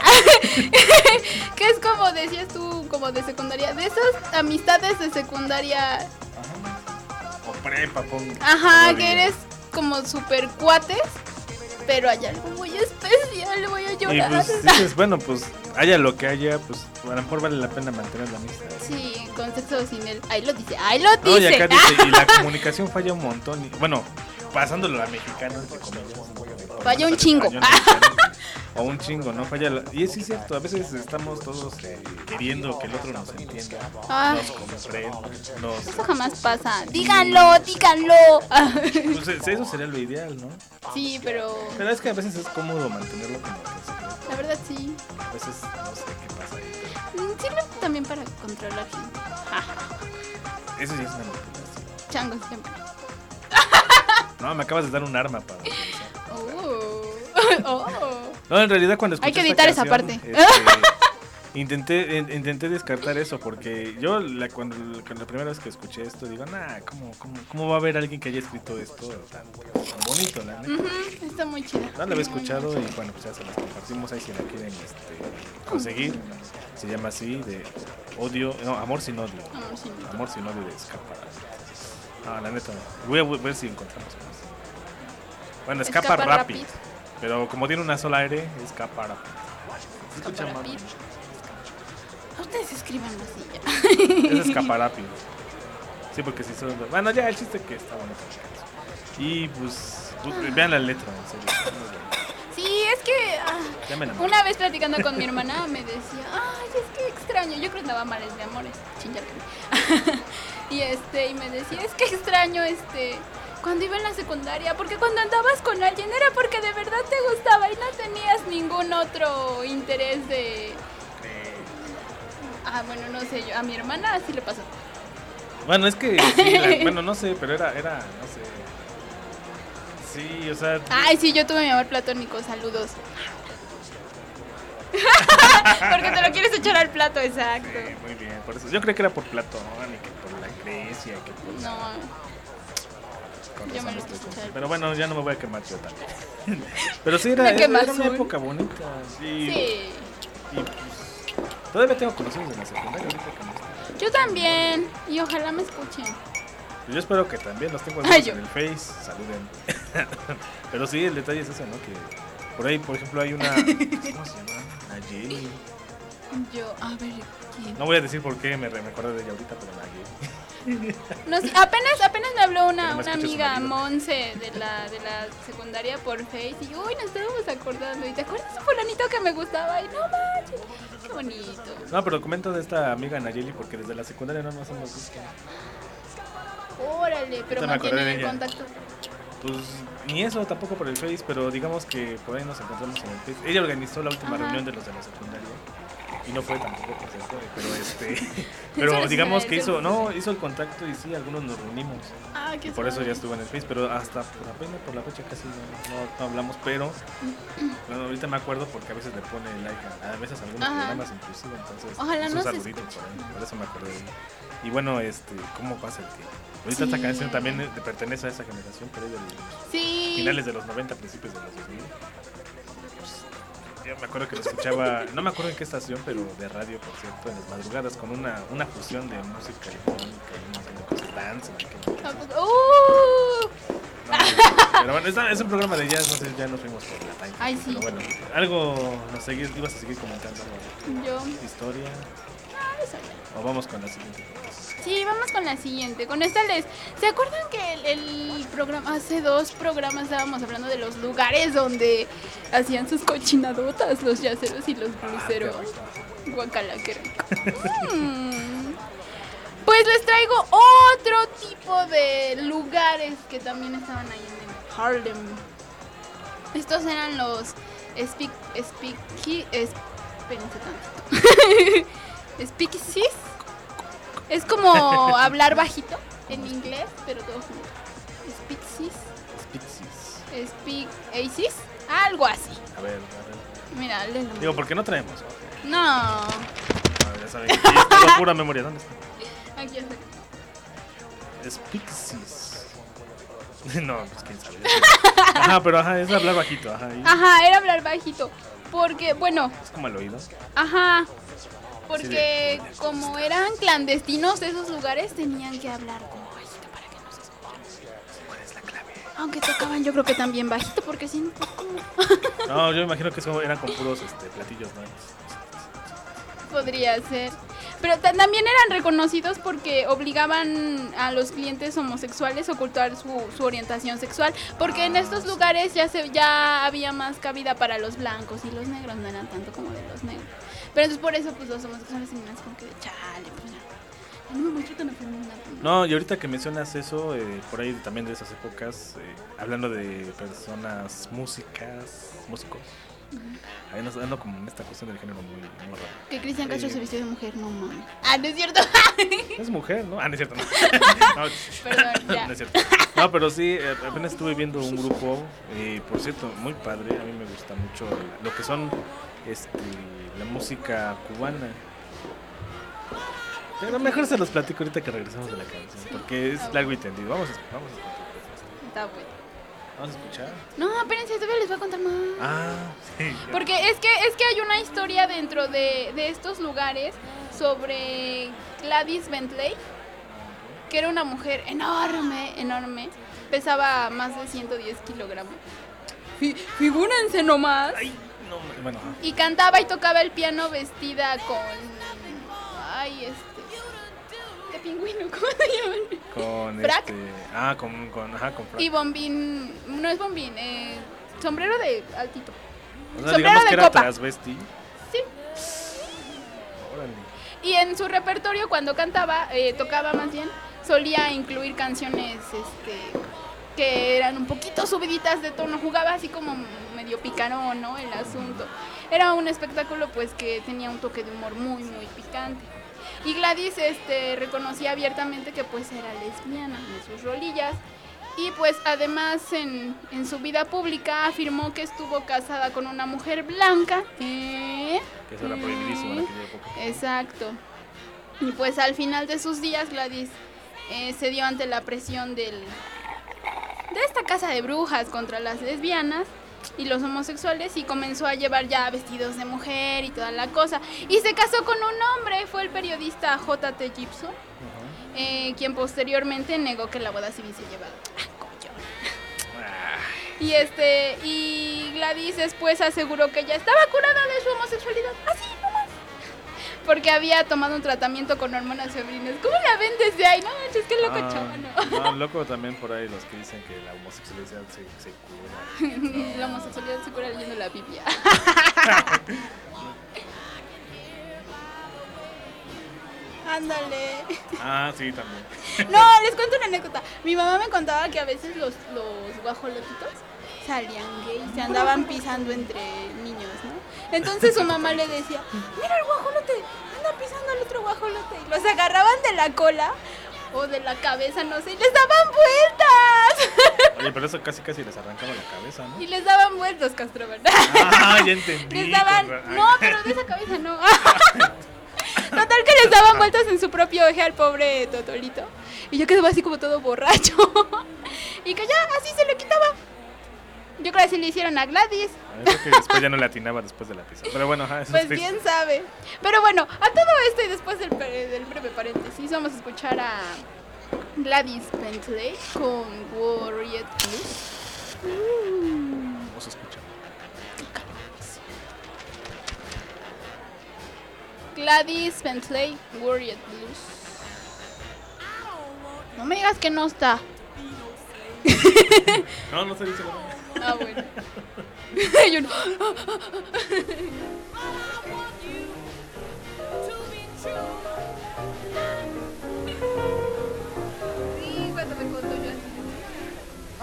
que es como decías tú, como de secundaria, de esas amistades de secundaria. Ajá. O prepa, pongo. Ajá, que eres como super cuates, pero hay algo muy especial, voy a llorar. Y pues dices, bueno, pues haya lo que haya, pues a lo mejor vale la pena mantener la amistad. Sí, con sexo o sin él. Ahí lo dice, ahí lo dice. No, y acá dice, y la comunicación falla un montón. Y, bueno, pasándolo a mexicano, entre comillas. Falla un chingo. O un chingo, ¿no? Falla la... Y sí es cierto, a veces estamos todos eh, queriendo que el otro nos entienda, ah. nos comprenda, nos... Eso jamás pasa. Díganlo, díganlo. Pues eso sería lo ideal, ¿no? Sí, pero... Pero es que a veces es cómodo mantenerlo como que secreto. La verdad sí. A veces no sé qué pasa ahí. Pero... Sirve también para controlar gente. Eso sí es una manipulación. Changos siempre. No, me acabas de dar un arma para... Oh. Oh. No, en realidad cuando escuché hay que editar esta esa canción, parte. Este, intenté in, intenté descartar eso porque yo la, cuando, cuando la primera vez que escuché esto digo, nah, ¿cómo, cómo, cómo va a haber alguien que haya escrito esto tan, tan bonito, la neta? Uh-huh, está muy chido. No la había escuchado y bueno, pues ya se las compartimos ahí si la quieren este, conseguir. Se llama así, de odio, no, amor sin odio. Amor sin odio. Amor sin odio de Escaparapit. No, la neta, voy a ver si encontramos más. Bueno, escapa, escapa rápido. rápido. Pero como tiene una sola aire, escapa rápido. ¿Se escucha mal? Ustedes escriban así ya. Es escapa rápido. Sí, porque si son... Bueno, ya el chiste que está bonito. Y pues, pues vean la letra, en serio. Sí, es que ah, una vez platicando con mi hermana me decía, ay, es que extraño. Yo creo que andaba mal de amores, chingar. Y este, y me decía, es que extraño este... cuando iba en la secundaria, porque cuando andabas con alguien era porque de verdad te gustaba y no tenías ningún otro interés de... Ah, bueno, no sé, yo, a mi hermana así le pasó. Bueno, es que, sí, la, bueno, no sé, pero era, era, no sé... Sí, o sea... Ay, sí, yo tuve mi amor platónico, saludos. Porque te lo quieres echar al plato, exacto. Sí, muy bien, por eso. Yo creo que era por Platón, y que por la Grecia, que por... No... Yo me lo escuché. Pero bueno, ya no me voy a quemar yo también. Pero sí, era, era, era una época bonita. Y, sí. Y pues, todavía tengo conocidos de la secundaria ahorita que no estoy. Yo también. Y ojalá me escuchen. Yo espero que también los tengo Ay, en el Face. Saluden. Pero sí, el detalle es ese, ¿no? Que por ahí, por ejemplo, hay una... ¿Cómo se llama? Nayeli. Yo, a ver, ¿quién? No voy a decir por qué me, me acuerdo de ella ahorita, pero Nayeli. No, sí, apenas apenas me habló una, una amiga Monse de la de la secundaria por Face y uy, nos estábamos acordando y te acuerdas de un fulanito que me gustaba y no manches, qué bonito. No, pero comento de esta amiga Nayeli porque desde la secundaria no nos hemos visto. Órale, pero mantienen el contacto. Pues ni eso, tampoco por el Face, pero digamos que por ahí nos encontramos en el Face. Ella organizó la última Ajá. reunión de los de la secundaria. Y no fue tampoco por cierto, pero este pero digamos que hizo no hizo el contacto y sí algunos nos reunimos ah, qué por eso ya estuvo en el Face, pero hasta por apenas por la fecha casi no, no, no hablamos, pero bueno, ahorita me acuerdo porque a veces le pone like a, a veces algunos Ajá. programas inclusive, entonces ojalá no saludito por ahí, por eso me acordé de él. Y bueno, este cómo pasa el tiempo. Ahorita sí. Esta canción también pertenece a esa generación, pero es de los sí. finales de los noventa, principios de los dos mil. Yo me acuerdo que lo escuchaba, no me acuerdo en qué estación, pero de radio, por cierto, en las madrugadas, con una, una fusión de música electrónica y un montón de cosas, dance. ¡Uh! No, pero bueno, es, es un programa de jazz, no sé, ya nos fuimos por la time. Ay, sí. Pero bueno, algo, nos seguir, ibas a seguir comentando. Yo. Historia. Ah, eso ya. O vamos con la siguiente. Sí, vamos con la siguiente. Con esta les... ¿Se acuerdan que el, el programa, hace dos programas estábamos hablando de los lugares donde hacían sus cochinadotas los yaceros y los bluseros? Guacala, qué rico. mm. Pues les traigo otro tipo de lugares que también estaban ahí en Harlem. Estos eran los speak, speaky, espérense tantito. Speakeasies. Es como hablar bajito en inglés, pero todo junto. Speakeasies. Speakeasies. Speakeasies. Algo así. A ver, a ver. Mira, léelo. Digo, ¿por qué no traemos? No. A ver, ya saben, aquí es todo pura memoria. ¿Dónde está? Aquí está. Speakeasies. No, pues quién sabe. Ajá, pero ajá, es hablar bajito. Ajá, y- Ajá, era hablar bajito. Porque, bueno, es como el oído. ajá. Porque como eran clandestinos esos lugares, tenían que hablar como bajito para que no se escuchen. ¿Cuál es la clave? Aunque tocaban yo creo que también bajito, porque si no, pues, ¿cómo? No, yo imagino que eso eran con puros este, platillos nuevos. Podría ser. Pero ta- también eran reconocidos porque obligaban a los clientes homosexuales a ocultar su, su orientación sexual. Porque en estos lugares ya se ya había más cabida para los blancos y los negros no eran tanto como de los negros. Pero entonces por eso pues los homosexuales se miran como que de chale, pues ya. No me muestro tan afeminado. No, y ahorita que mencionas eso, eh, por ahí también de esas épocas, eh, hablando de personas músicas, músicos, ahí nos ando como en esta cuestión del género muy, muy raro. Que Cristian Castro Eh, se vistió de mujer, no mames. Ah, no es cierto. Es mujer, ¿no? Ah, no es cierto, no. No, Perdón, ya. no es cierto. No, pero sí, eh, apenas estuve viendo un grupo, y por cierto, muy padre, a mí me gusta mucho lo que son este, la música cubana. Pero mejor se los platico ahorita que regresamos de la canción, porque es largo y tendido. Vamos a, vamos a, Está bueno. vamos a escuchar. No, espérense, todavía les voy a contar más. Ah, sí. ya. Porque es que es que hay una historia dentro de, de estos lugares sobre Gladys Bentley, que era una mujer enorme, enorme, pesaba más de ciento diez kilogramos. Fi- figúrense nomás. No, bueno, ajá. Y cantaba y tocaba el piano vestida con... Ay, este... ¿Qué pingüino? ¿Cómo se llaman? Con ¿Frac? este, ah, con, con, ajá, con frac. Y bombín... No es bombín, eh, sombrero de altito. O sea, sombrero digamos de que era copa. transvesti. Sí. Órale. Y en su repertorio, cuando cantaba, eh, tocaba más bien, solía incluir canciones este, que eran un poquito subiditas de tono. Jugaba así como medio picarón, ¿no? El asunto. Era un espectáculo pues que tenía un toque de humor muy, muy picante. Y Gladys este, reconocía abiertamente que pues era lesbiana en sus rolillas. Y pues además en, en su vida pública afirmó que estuvo casada con una mujer blanca. ¿Eh? Que eso era prohibidísimo en aquella época. Exacto. Y pues al final de sus días Gladys eh, se dio ante la presión del, de esta casa de brujas contra las lesbianas y los homosexuales y comenzó a llevar ya vestidos de mujer y toda la cosa. Y se casó con un hombre, fue el periodista J T Gibson, eh, quien posteriormente negó que la boda civil se llevara. Ah, coño. Y este y Gladys después aseguró que ya estaba curada de su homosexualidad. Así nomás. Porque había tomado un tratamiento con hormonas femeninas. ¿Cómo la ven desde ahí? No, es que loco, Ah, chavano. no, loco también por ahí los que dicen que la homosexualidad se, se cura. La homosexualidad se cura leyendo la Biblia. Ándale. Ah, sí, también. No, les cuento una anécdota. Mi mamá me contaba que a veces los, los guajolotitos salían gay, se andaban pisando entre niños, ¿no? Entonces su mamá le decía, mira el guajolote, anda pisando al otro guajolote. Y los agarraban de la cola o de la cabeza, no sé, y les daban vueltas. Oye, pero eso casi casi les arrancaba la cabeza, ¿no? Y les daban vueltas, Castroban. Ah, ya entendí. Les daban, con ra- no, pero de esa cabeza no. Total que les daban vueltas en su propio eje al pobre Totolito. Y yo quedaba así como todo borracho. Y que ya, así se le quitaba. Yo creo que así le hicieron a Gladys. A ver, creo que después ya no le atinaba después de la pizza. Pero bueno, ajá, eso Pues es triste. bien sabe. Pero bueno, a todo esto y después del, pre- del breve paréntesis, vamos a escuchar a Gladys Bentley con Warrior Blues. Uh. Vamos a escuchar. Gladys Bentley, Warrior Blues. No me digas que no está. No, no se dice nada. Ah, bueno. Yo no.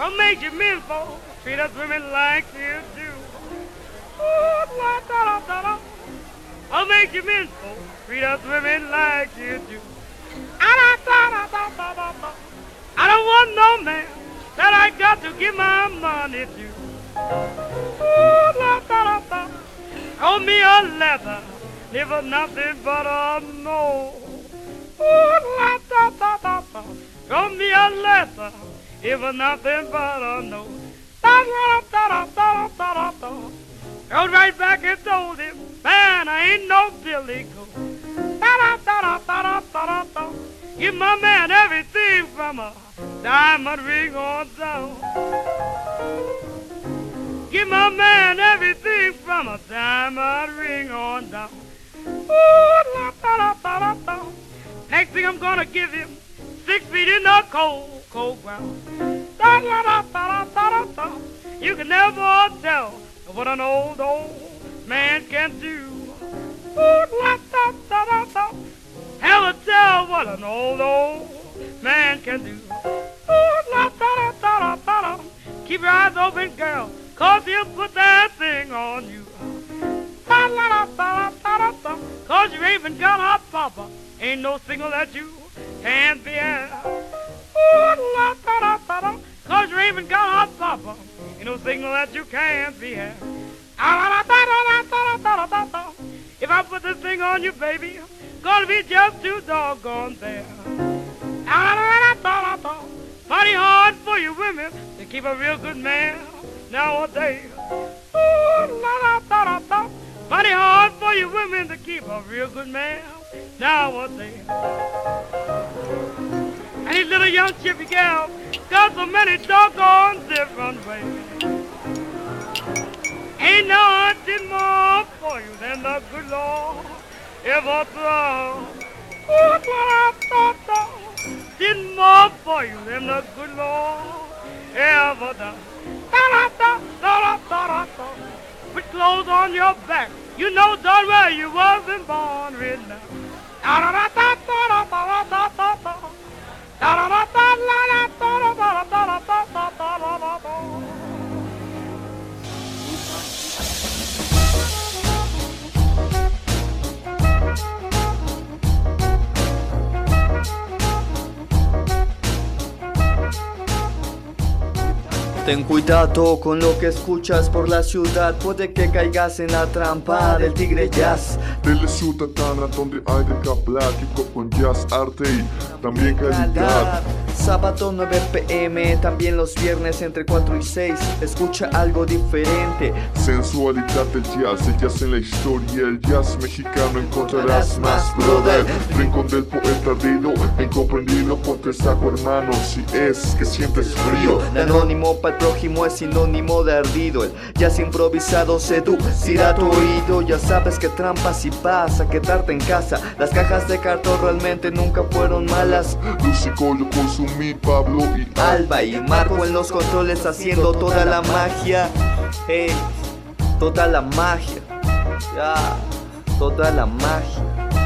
I'll make you men folk treat us women like you do. Ooh, la, da, da, da, da. I'll make you men folk treat us women like you do. Ah, da, da, da, da, da, da, da. I don't want no man that I got to give my money to. Ooh, la, da, da, da. Owe me a leather, never nothing but a no. Ooh, la, da, da, da, da. Owe me a leather, never nothing but a no. Da, da, da, da, da, da, da, da. Rode right back and told him, man, I ain't no Billy Goat. Da, da, da, da, da, da, da, da. Give my man everything from a diamond ring on down. Give my man everything from a diamond ring on down. Ooh, la, da, da, da, da, da. Next thing I'm gonna give him six feet in the cold, cold ground. Da, da, da, da, da, da, da. You can never tell what an old, old man can do. Ooh, la, da, da, da, da. Never tell what an old, old man can do. Ooh, la, da, da, da, da, da, da. Keep your eyes open, girl, cause he'll put that thing on you. Da, da, da, da, da, da, da. Cause you ain't even got hot papa. Ain't no signal that you can't be at. Ooh, la, da, da, da, da. Cause you ain't even got hot papa. Ain't no signal that you can't be at. Ah, da, da, da, da, da, da, da, da. If I put this thing on you, baby, gonna be just too doggone there. Ah, da, da, da, da, da. Mighty hard for you women to keep a real good man nowadays. Ooh, la, da, da, da, da. Mighty hard for you women to keep a real good man nowadays. And these little young chippy gals got so many doggone different ways. Ain't nothing more for you than the good Lord ever throw. Ooh, da, da, da. Did more for you than the good Lord ever done. Da, da, da, da, da, da, da. Put clothes on your back. You know darn well you wasn't born with now. Da, da, da, da, da, da, da, da, da. Da, da, da, da, da, da, da, da, da, da, da, da, da, da. Ten cuidado con lo que escuchas por la ciudad, puede que caigas en la trampa del tigre jazz. Teleciudadana donde hay deca plático con jazz, arte y también calidad. Sábado nueve pe eme, también los viernes entre cuatro y seis, escucha algo diferente. Sensualidad del jazz, el jazz en la historia, el jazz mexicano encontrarás más, brother. Rincón del poeta ardido, incomprendido, ponte el saco hermano, si es que sientes frío. De anónimo para el prójimo es sinónimo de ardido, el jazz improvisado seducirá tu oído. Ya sabes que trampas y pasa, quedarte en casa, las cajas de cartón realmente nunca fueron malas. Lucico, yo consumí, Pablo y Alba y Marco en los controles haciendo toda la magia. Hey, toda la magia, ya, toda la magia.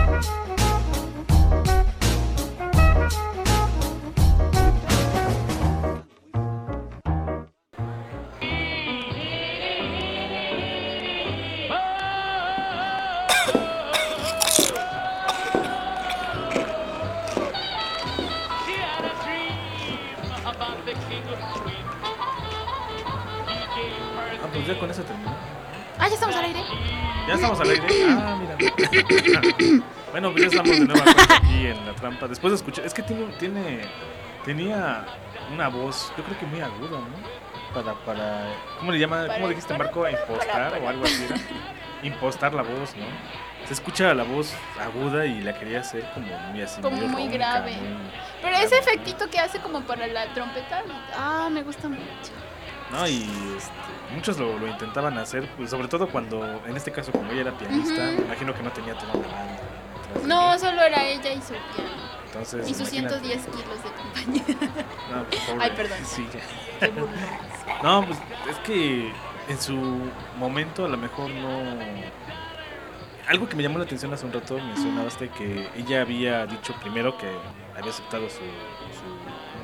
Ah, pues ya con eso terminó. Ah, ya estamos al aire. Ya estamos al aire. Ah, mira. Bueno, pues ya estamos de nueva cuenta aquí en la trampa. Después de escuchar, es que tiene, tiene, tenía una voz, yo creo que muy aguda, ¿no? Para, para, ¿cómo le llama? ¿Cómo dijiste, Marco? Impostar o algo así, ¿no? Impostar la voz, ¿no? Se escucha la voz aguda y la quería hacer como muy así, Como muy ronca, grave. muy Pero grave. ese efectito que hace como para la trompeta, ah, me gusta mucho. No, y este, muchos lo, lo intentaban hacer, pues, sobre todo cuando, en este caso, como ella era pianista, Ujú. me imagino que no tenía toda la banda. atrás de No, ella. solo era ella y su piano. Entonces, Y sus imagínate. ciento diez kilos de compañía. No, pues, pobre. Ay, perdón. Sí, ya. Qué burla. No, pues es que en su momento a lo mejor no... Algo que me llamó la atención hace un rato, mencionaste que ella había dicho primero que había aceptado su... su ¿cómo le ponemos?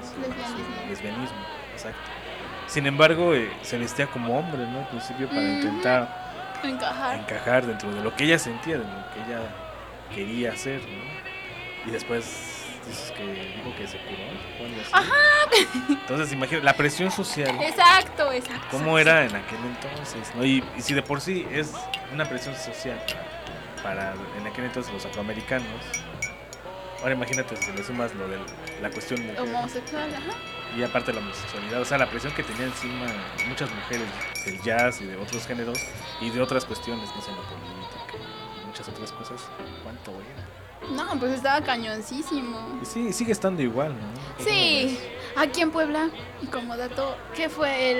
su, Lesbianismo. su lesbianismo, exacto. Sin embargo, eh, se vestía como hombre, ¿no? Al principio para Ujú. intentar Encajar. encajar dentro de lo que ella sentía, de lo que ella quería hacer, ¿no? Y después dices que dijo que se curó o algo así. Ajá. Entonces, imagínate, la presión social, Exacto, exacto. cómo era en aquel entonces, ¿no? Y, y si de por sí es una presión social para, para en aquel entonces los afroamericanos, ahora imagínate si le sumas lo de la cuestión mujer Homosexual, ajá. y aparte la homosexualidad, o sea, la presión que tenía encima muchas mujeres del jazz y de otros géneros y de otras cuestiones, no sé, la política y muchas otras cosas, ¿cuánto era? No, pues estaba cañoncísimo. Y sí, sigue estando igual, ¿no? Sí, aquí en Puebla, y como dato, ¿qué fue?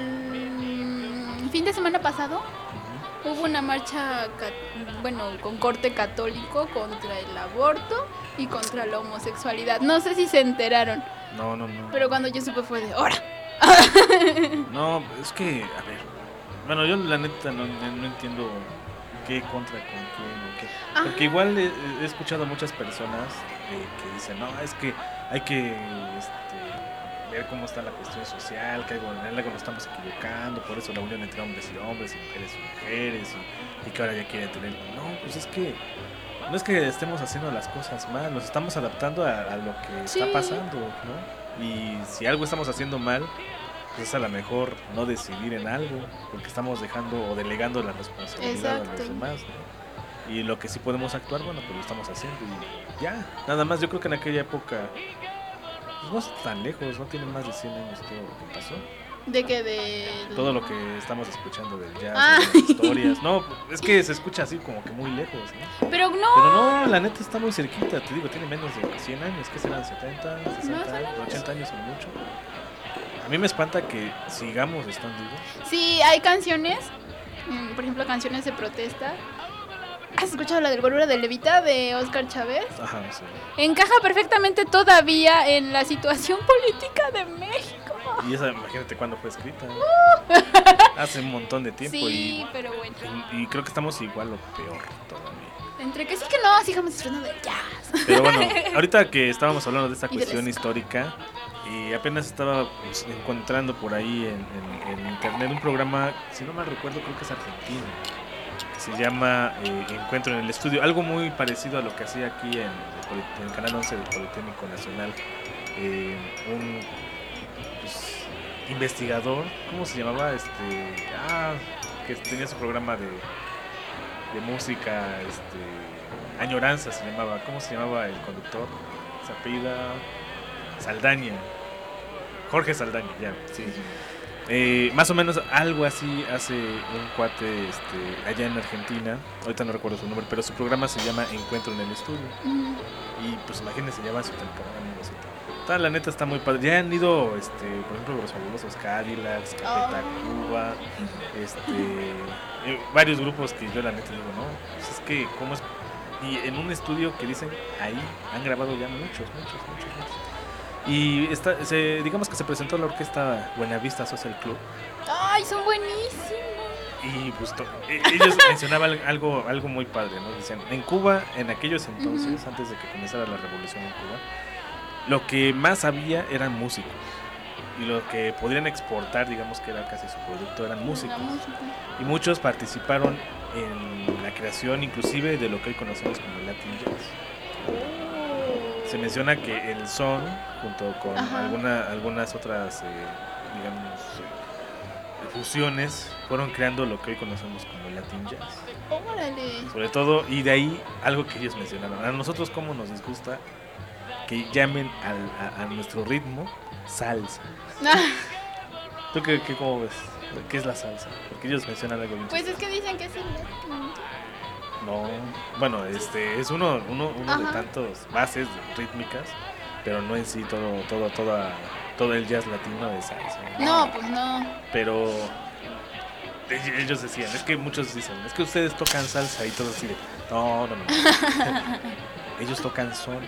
El fin de semana pasado hubo una marcha, ca- bueno, con corte católico contra el aborto y contra la homosexualidad. No sé si se enteraron, No, no, no. pero cuando yo supe fue de ¡hora! No, es que, a ver, bueno, yo la neta no, no entiendo qué contra con quién o qué. Ajá. Porque igual he, he escuchado a muchas personas eh, que dicen, no, es que hay que este, ver cómo está la cuestión social, que algo, en algo nos estamos equivocando, por eso la unión entre hombres y hombres y mujeres y mujeres, y, y que ahora ya quieren tener. No, pues es que no es que estemos haciendo las cosas mal, nos estamos adaptando a, a lo que Sí. está pasando, ¿no? Y si algo estamos haciendo mal, pues es a lo mejor no decidir en algo, porque estamos dejando o delegando la responsabilidad a Exacto. los demás, ¿no? Y lo que sí podemos actuar, bueno, pues lo estamos haciendo y ya, nada más. Yo creo que en aquella época, pues no está tan lejos, no tiene más de cien años todo lo que pasó. De que de... Todo lo que estamos escuchando del jazz, Ah. de las historias, no, es que se escucha así como que muy lejos, ¿no? Pero no. Pero no, la neta está muy cerquita, te digo, tiene menos de cien años, ¿qué serán? ¿setenta, sesenta, años, ochenta años o mucho? A mí me espanta que sigamos estando vivos. Sí, hay canciones, mm, por ejemplo, canciones de protesta. ¿Has escuchado la del Gordura de Levita de Óscar Chávez? Ajá, sí. Encaja perfectamente todavía en la situación política de México. Y esa, imagínate cuándo fue escrita. Hace un montón de tiempo. Sí, y, pero bueno. y, y creo que estamos igual o peor todavía. Entre que sí que no, sigamos disfrutando del jazz. Pero bueno, ahorita que estábamos hablando de esta Y del cuestión ska. histórica, y apenas estaba pues, encontrando por ahí en, en- en internet un programa, si no mal recuerdo, creo que es argentino, que se llama eh, Encuentro en el Estudio, algo muy parecido a lo que hacía aquí en el, Polit- en el Canal once del Politécnico Nacional, eh, un pues, investigador, ¿cómo se llamaba? Este, ah, que tenía su programa de, de música, este, Añoranza se llamaba, ¿cómo se llamaba el conductor? Se apellida Saldaña, Jorge Saldaña, ya, sí. Eh, más o menos algo así hace un cuate este, allá en Argentina, ahorita no recuerdo su nombre, pero su programa se llama Encuentro en el Estudio. Y pues imagínense, ya va su temporada número siete. Está, la neta está muy padre. Ya han ido, este, por ejemplo, los fabulosos Cadillacs, Café Tacuba, este, eh, varios grupos que yo la neta digo, no, pues es que cómo es. Y en un estudio que dicen, ahí han grabado ya muchos, muchos, muchos, muchos. Y está, se, digamos que se presentó la orquesta Buenavista Social Club. Ay, son buenísimos. Y pues to- e- ellos mencionaban algo, algo muy padre, ¿no? Decían, en Cuba, en aquellos entonces, Ujú. antes de que comenzara la revolución en Cuba, lo que más había eran músicos. Y lo que podrían exportar, digamos que era casi su producto, eran músicos. La música. Y muchos participaron en la creación inclusive de lo que hoy conocemos como el Latin Jazz. Se menciona que el son, junto con Ajá. alguna, algunas otras, eh, digamos, eh, fusiones, fueron creando lo que hoy conocemos como el Latin Jazz. Órale. Sobre todo, y de ahí algo que ellos mencionaron. A nosotros como nos disgusta que llamen al- a, a nuestro ritmo salsa. ¿Tú qué, qué cómo ves? ¿Qué es la salsa? Porque ellos mencionan algo bien Pues es chistoso. que dicen que es el Latin. No, bueno, este es uno, uno, uno de Ajá. tantos bases rítmicas, pero no en sí todo, todo, toda, todo el jazz latino de salsa. No, pues no. Pero e- ellos decían, es que muchos dicen, es que ustedes tocan salsa y todo así de, no, no, no. Ellos tocan son,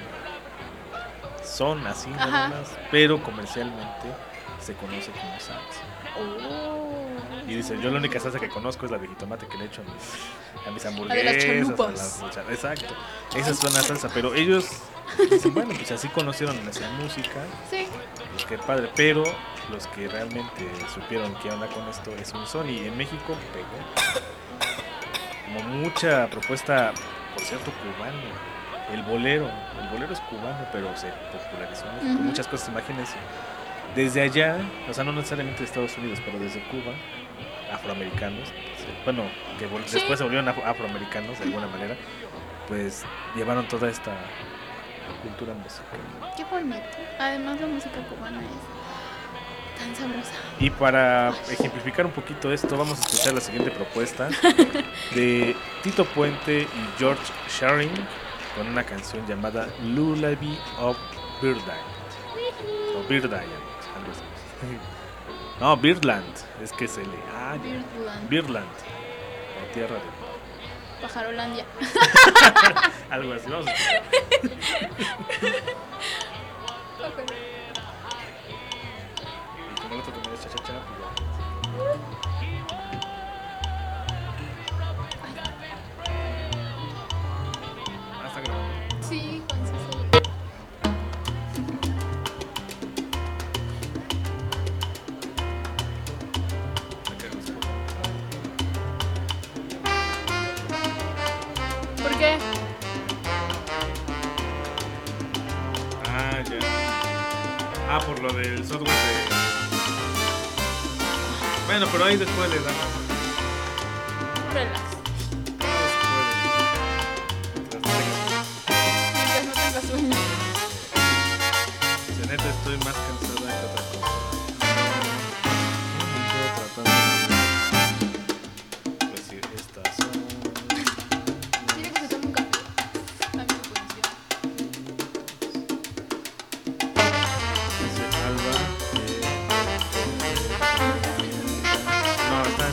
son así nada Ajá. más, pero comercialmente se conoce como salsa. Oh. Y dice, yo la única salsa que conozco es la de jitomate que le echo a mis, a mis La de las hamburguesas. chalupas. a las- exacto. Esa es una salsa, pero ellos dicen, bueno, pues así conocieron esa música. Sí. Pues qué padre, pero los que realmente supieron qué onda con esto es un Sony. En México pegó como mucha propuesta, por cierto, cubana. El bolero, el bolero es cubano, pero se popularizó en México. Ujú. Muchas cosas, imagínense. Desde allá, o sea, no necesariamente de Estados Unidos, pero desde Cuba, afroamericanos, pues, bueno, que vol- Sí. después se volvieron afro- afroamericanos de alguna manera, pues llevaron toda esta cultura musical. Qué bonito. Además, la música cubana es tan sabrosa. Y para ejemplificar un poquito esto, vamos a escuchar la siguiente propuesta de Tito Puente y George Shearing con una canción llamada Lullaby of Birdland. O Birdland, algo así. No, Birdland, es que se le... Ah, ya. Birdland. Birdland, la tierra de... Pajarolandia. Algo así, vamos a escuchar. Y como el otro también es cha-cha-cha, pues ya. Ah, está grabando. Sí, con su ¿Por qué? Ah, ya. Ah, por lo del software de... Bueno, pero ahí después le dan. Relax. Mientras no tengas sueño. Si neta estoy más cansada que otra cosa. Estoy tratando de... Pues sí, estas son... Dile que se tome un café. A mí me funciona. Dice Alba que... No, está...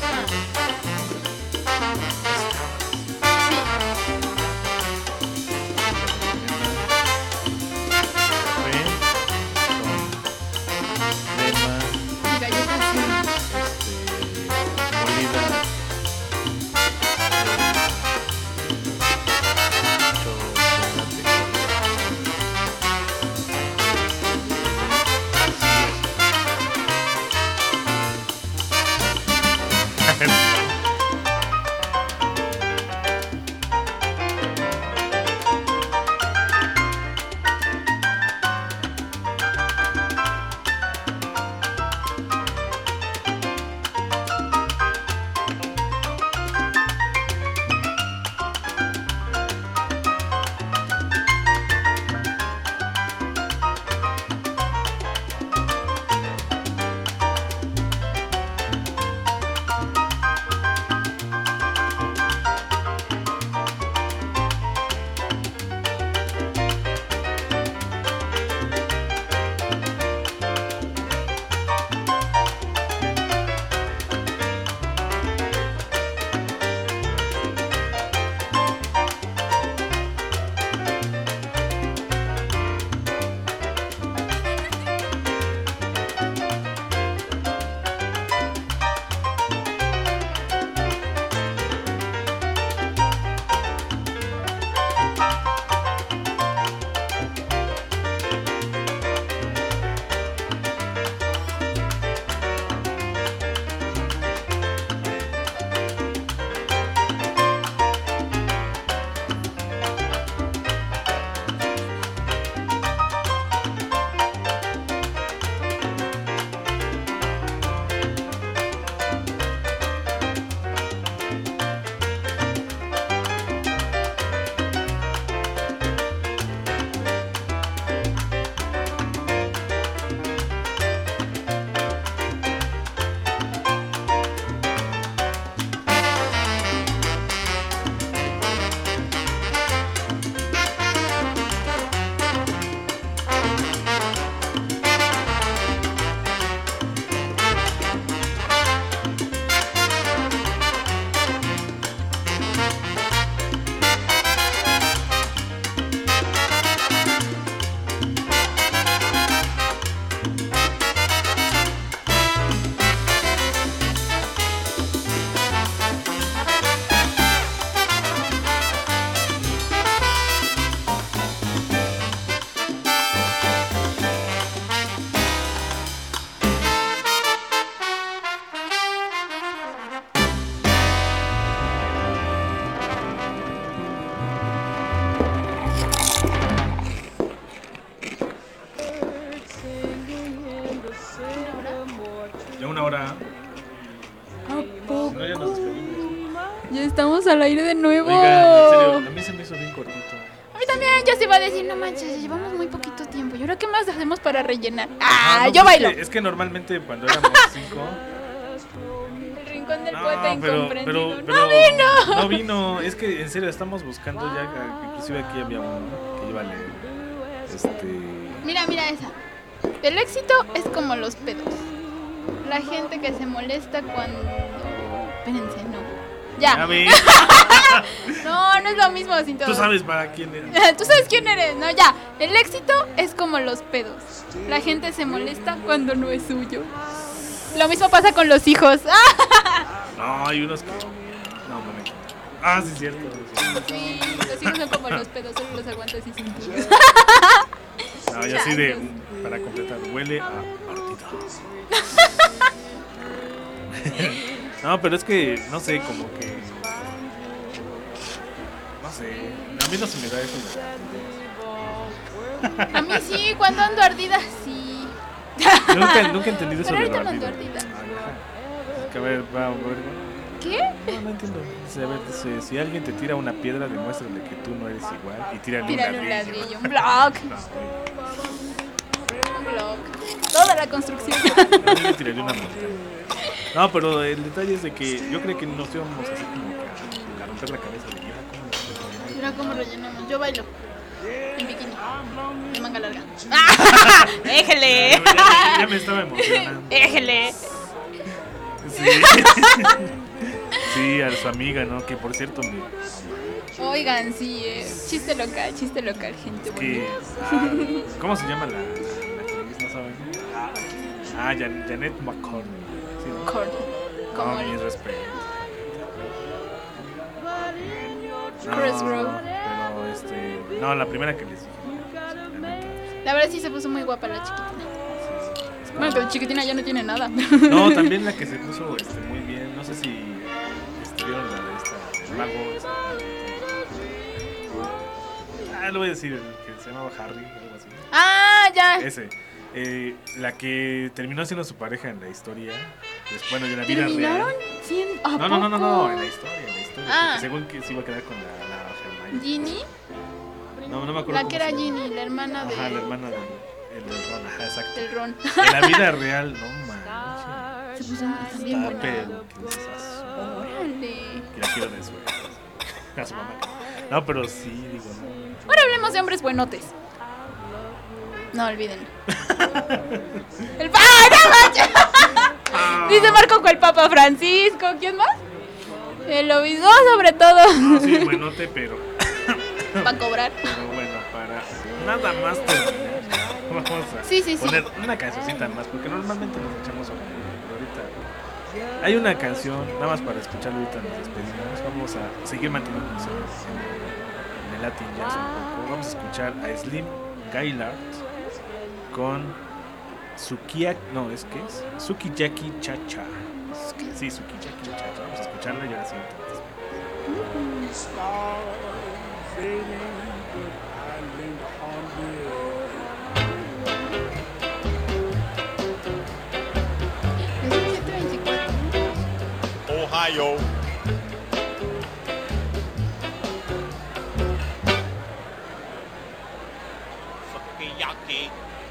Ya una hora. ¿A poco? Si no, ya nos despedimos. Ya estamos al aire de nuevo. Oigan, en serio, a mí se me hizo bien cortito. A mí también ya se iba a decir, no manches, llevamos muy poquito tiempo. ¿Y ahora qué más hacemos para rellenar? ¡Ah, Ajá, no, yo pues bailo! Es que, es que normalmente cuando éramos cinco... El rincón del No, poeta pero, incomprendido. pero, pero ¡No vino! No vino. Es que en serio estamos buscando ya. Inclusive aquí había uno que iba a leer. Este. Mira, mira esa. El éxito es como los pedos. La gente que se molesta cuando... Espérense, no. Ya. A ver. No, no es lo mismo sin todo. Tú sabes para quién eres. Tú sabes quién eres, no, ya. El éxito es como los pedos. La gente se molesta cuando no es suyo. Lo mismo pasa con los hijos. No, hay unos que. No, no me. Ah, sí, es cierto. Sí, los hijos son como los pedos, solo los aguantas y sin tuyos. No, yo así de. Para completar, huele a ardida. No, pero es que, no sé, como que. No sé. A mí no se me da eso de. A mí sí, cuando ando ardida, sí. Nunca, nunca he entendido eso Pero de lo ahorita no ando ardido. ardida. Que a ver, va a ver. ¿Qué? No, no entiendo. Dice, a ver, dice, si alguien te tira una piedra, demuéstrale que tú no eres igual y tírale un Tírale un ladrillo. ladrillo, un block. No, Un block. Toda la construcción. a mí me tiraría una montaña. No, pero el detalle es de que yo creo que nos íbamos así como que a, a romper la cabeza de mira cómo nos rellenamos. Mira cómo rellenamos. Yo bailo. En bikini. De manga larga. ¡Déjele! Ya, ya, ya me estaba emocionando. ¡Déjele! Sí. Sí, a su amiga, ¿no? Que por cierto, me, Oigan, sí, eh. Chiste local, chiste local, gente que, bonita. ah, ¿cómo se llama la, la, la actriz? ¿No saben? Ah, Jan, Janet McCormick. Sí, ¿no? Corto. Como No, el- mis respetos. Chris Rowe. Pero este. No, la primera que les dije. La neta. La verdad sí se puso muy guapa la chiquitina. Bueno, pero chiquitina ya no tiene nada. No, también la que se puso este, muy bien. No sé si estuvieron la de esta, del mago. Esa. Ah, lo voy a decir, el que se llamaba Harry, algo así. Ah, ya. Ese. Eh, la que terminó siendo su pareja en la historia. Después, bueno, de la vida ¿Terminaron? real. ¿Cien? ¿A No, no, no, no, no, poco? en la historia, en la historia. Ah. Porque según que se iba a quedar con la, la Hermione. Ginny, No, no me acuerdo. la cómo que era se llama. Ginny, la hermana de... Ajá, la hermana del, el del Ron, ajá, exacto. del Ron. En la vida real, no manches. Se puso están bien Está buena. pero que dices, "Ah, su- Órale. que la quiero de su a su mamá. No, pero sí, digo, no. Ahora hablemos de hombres buenotes. No olviden. El pa ¡Ah, no manches! Dice Marco con el Papa Francisco. ¿Quién más? El obispo sobre todo. No, sí, buenote, pero. Para cobrar. Pero bueno, para nada más terminar, vamos a Sí, sí, sí. poner una cancioncita más, porque normalmente nos echamos sobre pero ahorita hay una canción, nada más para escucharlo ahorita nos despedimos. Vamos a seguir manteniéndonos en, en el Latin Jazz un poco. Vamos a escuchar a Slim Gaillard con Sukiyaki, no, ¿es qué es? Sukiyaki Cha-Cha. Sí, Sukiyaki Cha-Cha. Vamos a escucharla y ahora sí. Ohio. Sukiyaki.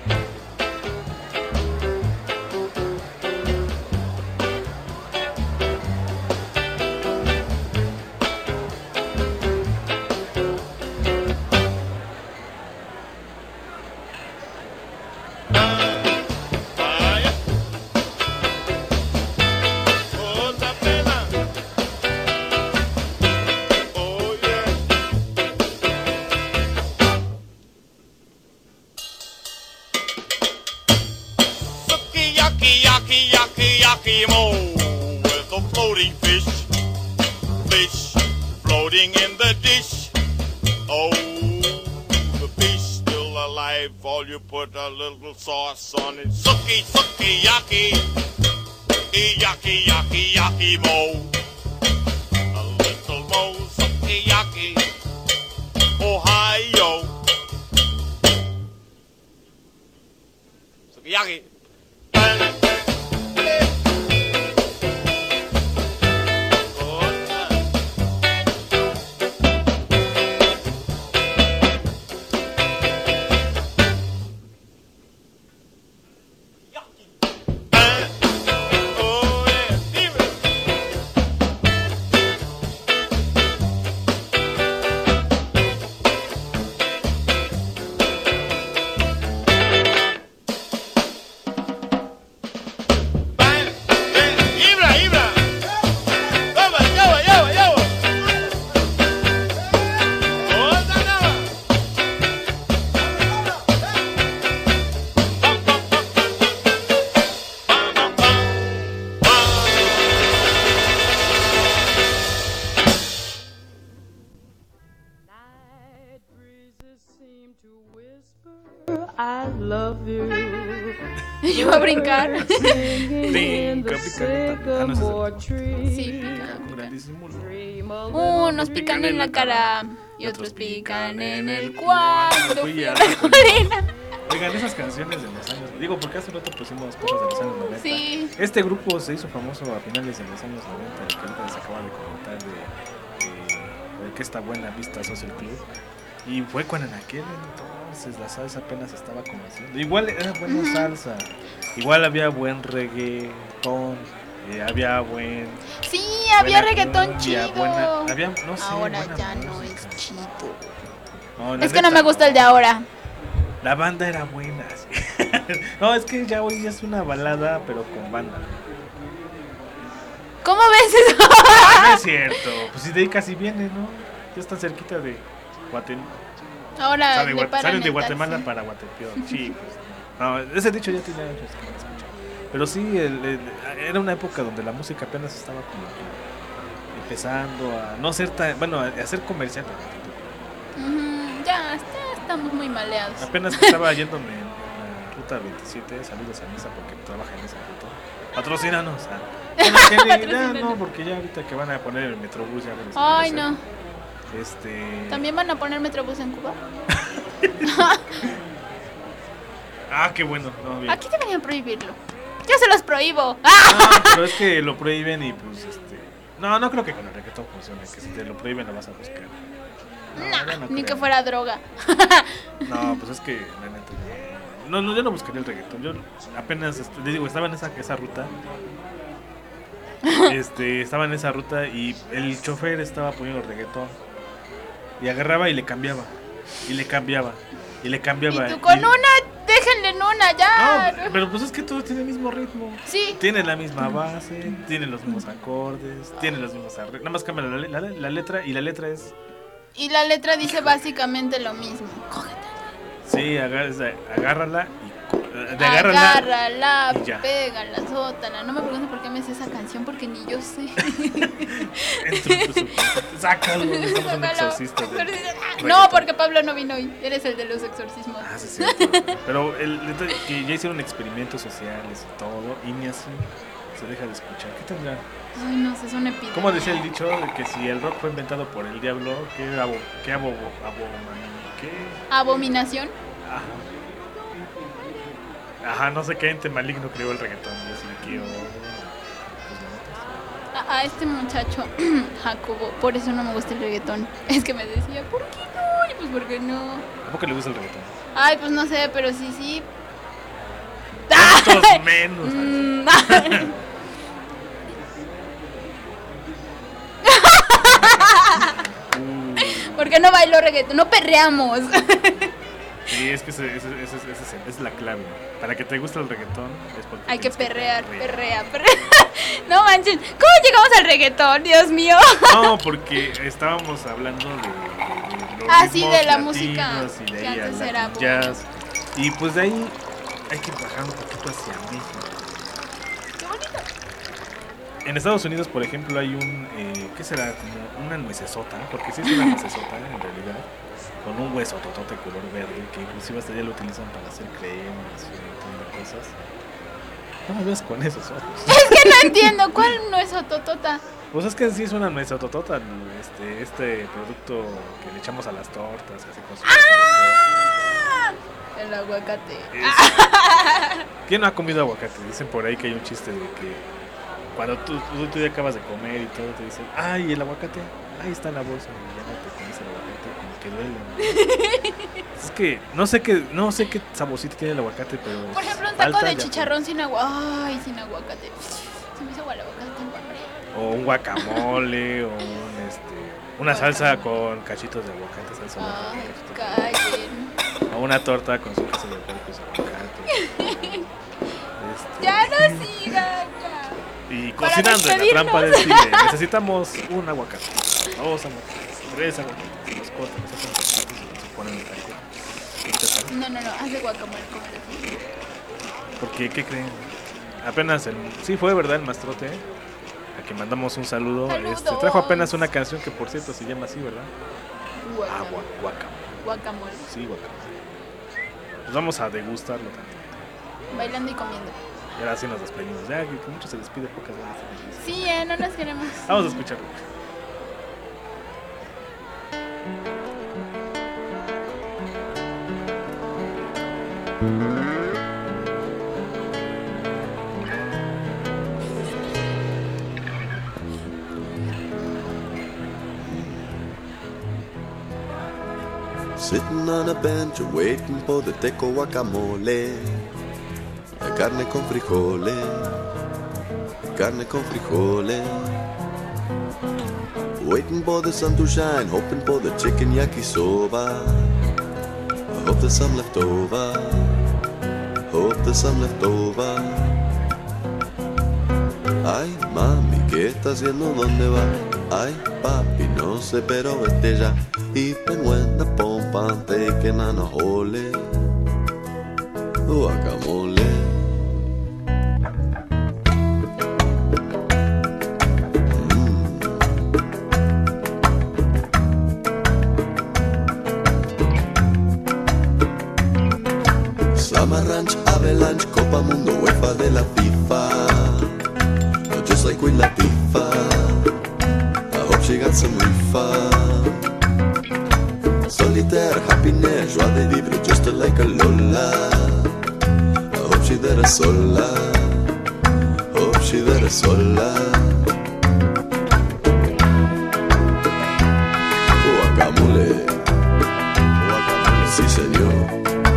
Yaki, yaki, yaki, yaki, mo, with a floating fish, fish floating in the dish. Oh, the fish still alive, all you put a little sauce on it. Suki, suki, yaki, yaki, yaki, yaki, mo, a little mo, suki, yaki, Ohio. Suki, yaki. Yo voy a brincar. Pica, pica, ah, no, ese es el- Sí, pica. Gran disimulo. Unos pican en la cara y otros pican en el cuarto. Fui Fui a a la la colina. colina. Oigan, esas canciones de los años. Digo, porque hace rato pusimos cosas de los años noventa. Sí. Este grupo se hizo famoso a finales de los años noventa, el que ahorita les acaba de comentar de, de, de que esta buena vista Social Club. Y fue cuando en aquel entonces la salsa apenas estaba conociendo. Igual era buena salsa, igual había buen reggaetón, eh, había buen. Sí, había buena reggaetón cumbia, chido. buena- había, no sé, Ahora buena ya no música. es chido. No, la Es que no neta, me gusta el de ahora. La banda era buena. Sí. No, es que ya hoy ya es una balada, pero con banda. ¿Cómo ves eso? No es cierto. Pues si de ahí casi viene, ¿no? Ya están cerquita de Guatemala. Ahora Sale le Gua- paran salen de el Guatemala taxi. para Guatepeor. Sí, pues. No, ese dicho ya tiene años que no lo escucho. Pero sí, el- el- era una época donde la música apenas estaba como que empezando a no ser tan. Bueno, a, a ser comercial. Ujú, ya, está- estamos muy maleados. Apenas que estaba yéndome en la ruta veintisiete. Saludos a Misa porque trabaja en esa ruta. Patrocínanos. Ah. Bueno, que ni- ya Patrocínanos. no, porque ya ahorita que van a poner el Metrobús ya me les Ay, interesa. no. Este. ¿También van a poner Metrobús en Cuba? Ah, qué bueno. No, bien. Aquí deberían prohibirlo. Yo se los prohíbo. No, pero es que lo prohíben y pues este. No, no creo que con el reggaetón funcione. Que si te lo prohíben lo vas a buscar. No, ya no Ni creo. que fuera droga. No, pues es que la neta. No, no, yo no buscaría el reggaetón. Yo apenas, este, les digo, estaba en esa, esa ruta. Este, estaba en esa ruta y el chofer estaba poniendo reggaetón. Y agarraba y le cambiaba. Y le cambiaba. Y le cambiaba. Y tú con y- una, déjenle en una ya. No, pero pues es que todo tiene el mismo ritmo. Sí. Tiene la misma base, tiene los mismos acordes, tiene los mismos arreglos. Nada más cambia la, le- la- la letra y la letra es. Y la letra dice básicamente lo mismo. Sí, agá- agárrala y. co- De agárrala. Agárrala, y ya. pégala, sótala. No me preguntes por qué me sé esa canción porque ni yo sé. Entra en tu subconsciente. Sácalo, estamos un Sácalo. exorcista. de- No, porque Pablo no vino hoy. Eres el de los exorcismos. Ah, sí, es cierto. Pero el, detalle que ya hicieron experimentos sociales y todo, y ni así se deja de escuchar. ¿Qué tendrá? Ay, no sé, es una epidemia. ¿Cómo decía el dicho de que si el rock fue inventado por el diablo, qué abo, qué abo, abo, qué? Abominación. Ajá. Ajá, no sé qué ente maligno creó el reggaetón. Yo sí quiero. A, a este muchacho, Jacobo, por eso no me gusta el reggaetón. Es que me decía, ¿por qué no? Y pues, ¿por qué no? ¿A poco le gusta el reggaetón? Ay, pues no sé, pero sí, sí. Todos menos. Mm, ¿Por qué no bailo reggaetón? No perreamos. Sí, es que ese, ese, ese, ese, ese es la clave. Para que te guste el reggaetón es porque Hay que tienes perrear, perrear. perrea, perrea. No manches, ¿cómo llegamos al reggaetón? Dios mío. No, porque estábamos hablando de, de los Ah, sí, ritmos de la latinos música y de que ahí antes al era Latin jazz. Y pues de ahí hay que bajar un poquito hacia México. Qué bonito. En Estados Unidos, por ejemplo, hay un, eh, ¿qué será? Como una nuecesota, porque sí es una nuecesota en realidad, con un hueso totote color verde, que inclusive hasta ya lo utilizan para hacer cremas y un montón de cosas. No me veas con esos ojos. Es que no entiendo, ¿cuál no es ototota? Pues es que sí es una nuecesototota, este, este producto que le echamos a las tortas, así con su- ¡Ah! El aguacate. ¿Quién no ha comido aguacate? Dicen por ahí que hay un chiste de que cuando tú, tú, tú ya acabas de comer y todo, te dicen, ay, el aguacate, ahí está en la bolsa, y ya no te comes el aguacate, como que duele. Es que no sé qué, no sé qué saborcito tiene el aguacate, pero Por ejemplo, un taco falta de ya- chicharrón sin agua. Ay, sin aguacate. Se me hizo agua la boca, tengo hambre. O un guacamole, o un, este, una salsa con cachitos de aguacate, salsa de Ay, aguacate. callen. O una torta con su queso de puerco y su aguacate. Este, Ya no sigan, ya. Y Para cocinando en la trampa del despedirnos. tigre, necesitamos un aguacate, dos aguacates, tres aguacates, se los cortan, los hacen cachitos y los ponen en el taco. ¿Y qué tal? No, no, no, haz de guacamole como te digo. Porque, ¿qué creen? Apenas, el, sí fue verdad el mastrote, a que mandamos un saludo, ¡Saludos! este, trajo apenas una canción que por cierto se llama así, ¿verdad? Guacamole. Agua, guacamole, Guacamole. sí, guacamole. Pues vamos a degustarlo también. bailando y comiendo. Y ahora sí nos despedimos. Ya que mucho se despide, pocas ganas. Sí, eh, no nos queremos. Vamos a escucharlo. Sitting on a bench waiting for the teco guacamole. Carne con frijoles, carne con frijoles. Waiting for the sun to shine, hoping for the chicken yakisoba. I hope there's some left over, hope there's some left over. Ay, mami, ¿qué está haciendo? ¿Dónde va? Ay, papi, no sé, pero vete ya. Even when the pompa I'm taking on a hole. Guacamole. Summer Ranch, Avalanche, Copa Mundo, UEFA de la FIFA. Just like Queen Latifah, I hope she got some refund. Solitaire, happiness, joie de vivre, just like a Lola. I hope she there sola, hope she there sola. Guacamole, guacamole, sí señor.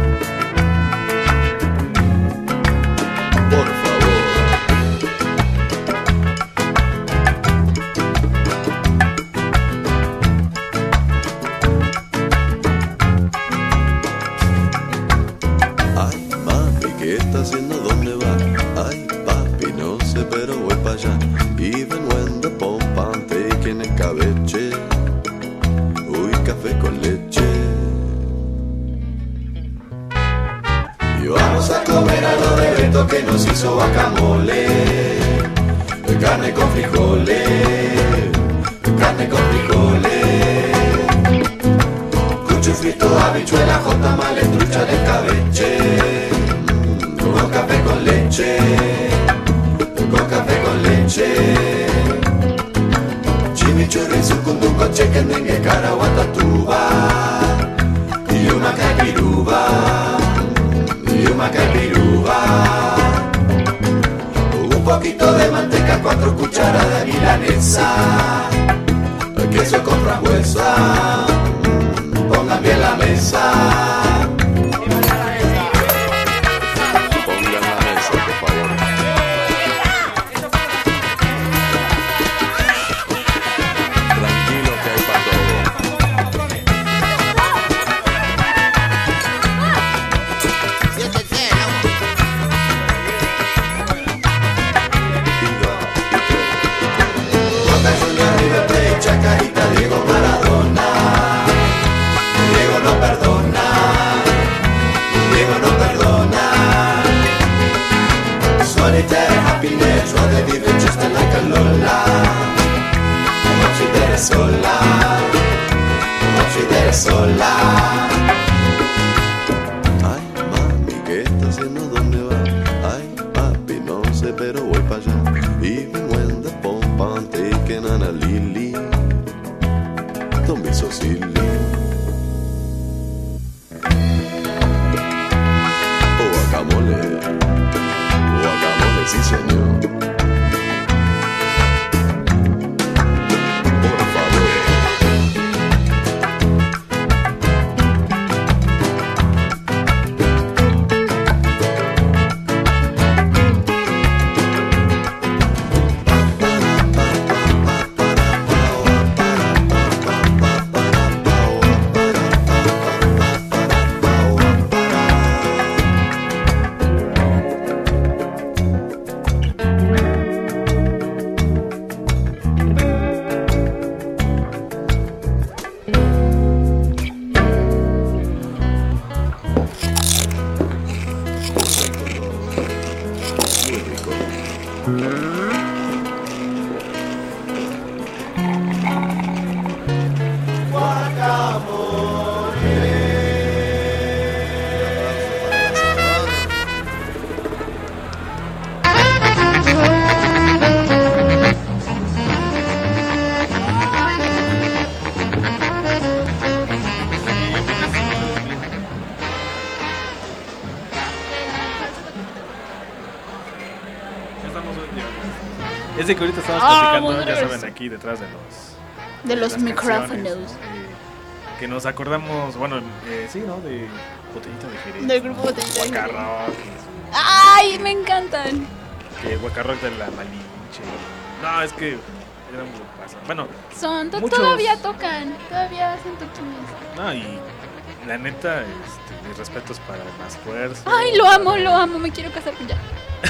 Por favor. Ay, mami, ¿qué está haciendo? ¿Dónde va? Ay, papi, no sé, pero voy para allá. Even when the pompa I'm taking el cabeche. Uy, café con leche. Y vamos a comer a lo de Beto que nos hizo guacamole. Carne con frijoles, carne con frijoles. Cucho frito, habichuela, jota, trucha de cabeche. Con café con leche, con café con leche. Chimichurri, sucunduco, chicken dengue, caraguatatuba. Y una capiruba. Yuma capiruba. Un poquito de manteca, cuatro cucharadas de milanesa. Queso con frambuesa. Pongan bien la mesa. Pongan la mesa, por favor. Tranquilo que hay para todo. Chacarita, Diego Maradona. Diego no perdona. Diego no perdona. Solitaire happiness, joie de vivre just like a Lola. Como si te sola. Como si te sola. Ay, mami, ¿qué está haciendo? ¿Dónde va? Ay, papi, no sé, pero voy para allá. Even when the pompa I'm taking on a lily. Don't be so silly. Oh, guacamole. Guacamole, sí señor. Por favor. estamos es de que ahorita estamos Ah, platicando, bueno, ya regreso. saben, aquí detrás de los De los las micrófonos. canciones, eh, que nos acordamos, bueno, eh, sí, ¿no? De Botellita de Jerez. Del grupo Botellita de Jerez. Guacarrock, ¡Ay, me encantan! que Guacarrock de la Malinche. No, es que era un grupazo. Bueno, Son, to- muchos- todavía tocan, todavía hacen toquines. no, y la neta, este, mis respetos para el Más Fuerza. Ay, lo amo, lo amo, me quiero casar con ya.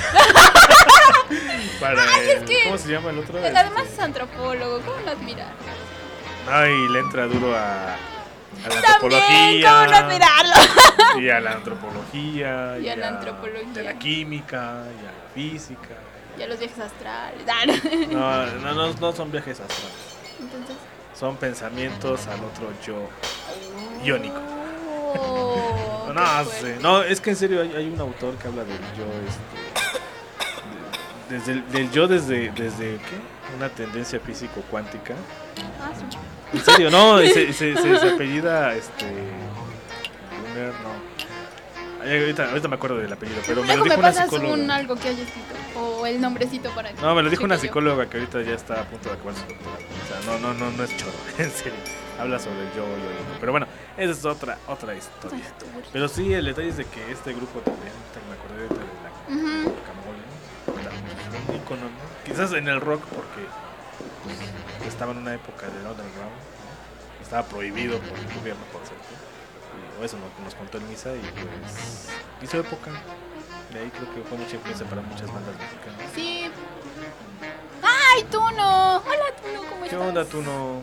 Para Ay, es el- que- ¿Cómo se llama el otro? Además es antropólogo, ¿cómo lo admirar? Ay, le entra duro a, a la También, antropología. ¿cómo no admirarlo? Y a la antropología. Y a la antropología. De la química, y a la física. Y a los viajes astrales. Ah, no. No, no, no, no son viajes astrales. Entonces. Son pensamientos al otro yo iónico. Oh, No, qué sé, fuerte. no, es que en serio hay, hay un autor que habla del yo, este, de- desde el, del yo desde, desde ¿qué? Una tendencia físico cuántica. Ah, sí. En serio, no, se, se, se, se apellida, este, Brunner, no. Ay, ahorita, ahorita me acuerdo del apellido, pero me lo Luego dijo me una pasas psicóloga. un algo que haya escrito. O el nombrecito para que. No, me lo dijo una cheque yo. psicóloga que ahorita ya está a punto de acabar su doctorado. O sea, no, no, no, no es choro, en serio. Habla sobre el yo iónico. Pero bueno, esa es otra, otra historia. Pero sí, el detalle es de que este grupo también, me acordé de la Ujú. Guacamole, un ícono, ¿no? Quizás en el rock porque pues, estaba en una época del underground, ¿no? Estaba prohibido por el gobierno, por cierto. Y, o eso nos, nos contó en misa y pues hizo época. De ahí creo que fue mucha influencia para muchas bandas mexicanas. Sí. ¡Ay, Tuno! Hola, Tuno, ¿cómo ¿Qué estás? onda, tú no?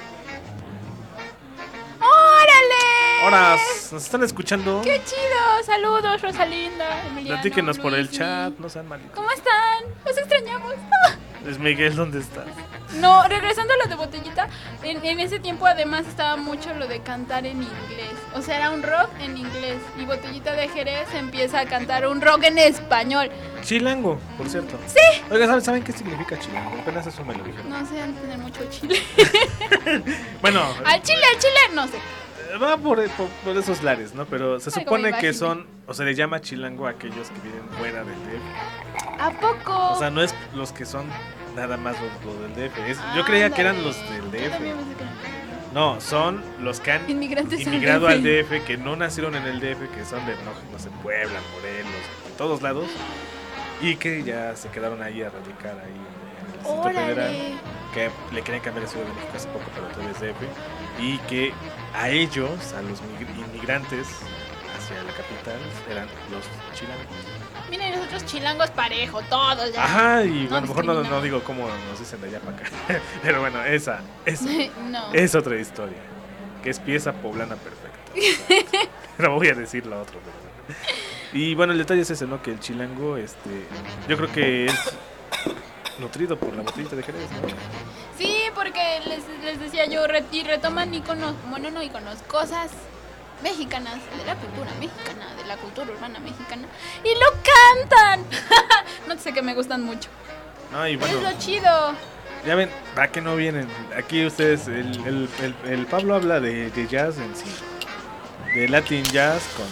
¡Órale! Horas, ¿nos están escuchando? ¡Qué chido! Saludos, Rosalinda, Emiliano. Platíquenos por el Luismi. chat, no sean malitos. ¿Cómo están? Los extrañamos. Luis Miguel, ¿dónde estás? No, regresando a lo de Botellita, en, en ese tiempo además estaba mucho lo de cantar en inglés. O sea, era un rock en inglés. Y Botellita de Jerez empieza a cantar un rock en español. Chilango, por cierto. Sí. Oiga, ¿saben, ¿saben qué significa chilango? Apenas eso me lo dijeron. No sé, han de tener mucho chile. Bueno, Al chile, al chile, no sé. va por, por, por esos lares, ¿no? Pero se Algo supone me que imaginé. son, o se le llama chilango a aquellos que viven fuera del D F. ¿A poco? O sea, no es los que son nada más los, los del D F. Es- yo creía que eran los del D Yo F. también pensé que eran. No, son los que han Inmigrantes al inmigrado D F. al D F, que no nacieron en el D F, que son de, no, no sé, Puebla, Morelos, de todos lados, y que ya se quedaron ahí a radicar ahí en el Distrito Órale. Federal, que le querían cambiar el Ciudad de México hace poco, pero todavía es D F, y que a ellos, a los mig- inmigrantes hacia la capital, eran los chilangos. Miren, nosotros chilangos parejo, todos ya. Ajá, y No a lo mejor no, no discriminamos. digo cómo nos dicen de allá para acá, pero bueno, esa, esa No. es otra historia, que es pieza poblana perfecta. No voy a decir lo otro, pero bueno. Y bueno, el detalle es ese, ¿no? Que el chilango, este, yo creo que es nutrido por la botellita de Jerez, ¿no? Sí, porque les, les decía yo, re- y retoman iconos, bueno, no iconos, cosas mexicanas, de la cultura mexicana, de la cultura urbana mexicana, y lo cantan. No sé, que me gustan mucho. No, y bueno, Es lo chido. ya ven, ¿para qué no vienen? Aquí ustedes, el, el, el, el Pablo habla de, de jazz en sí, de Latin jazz con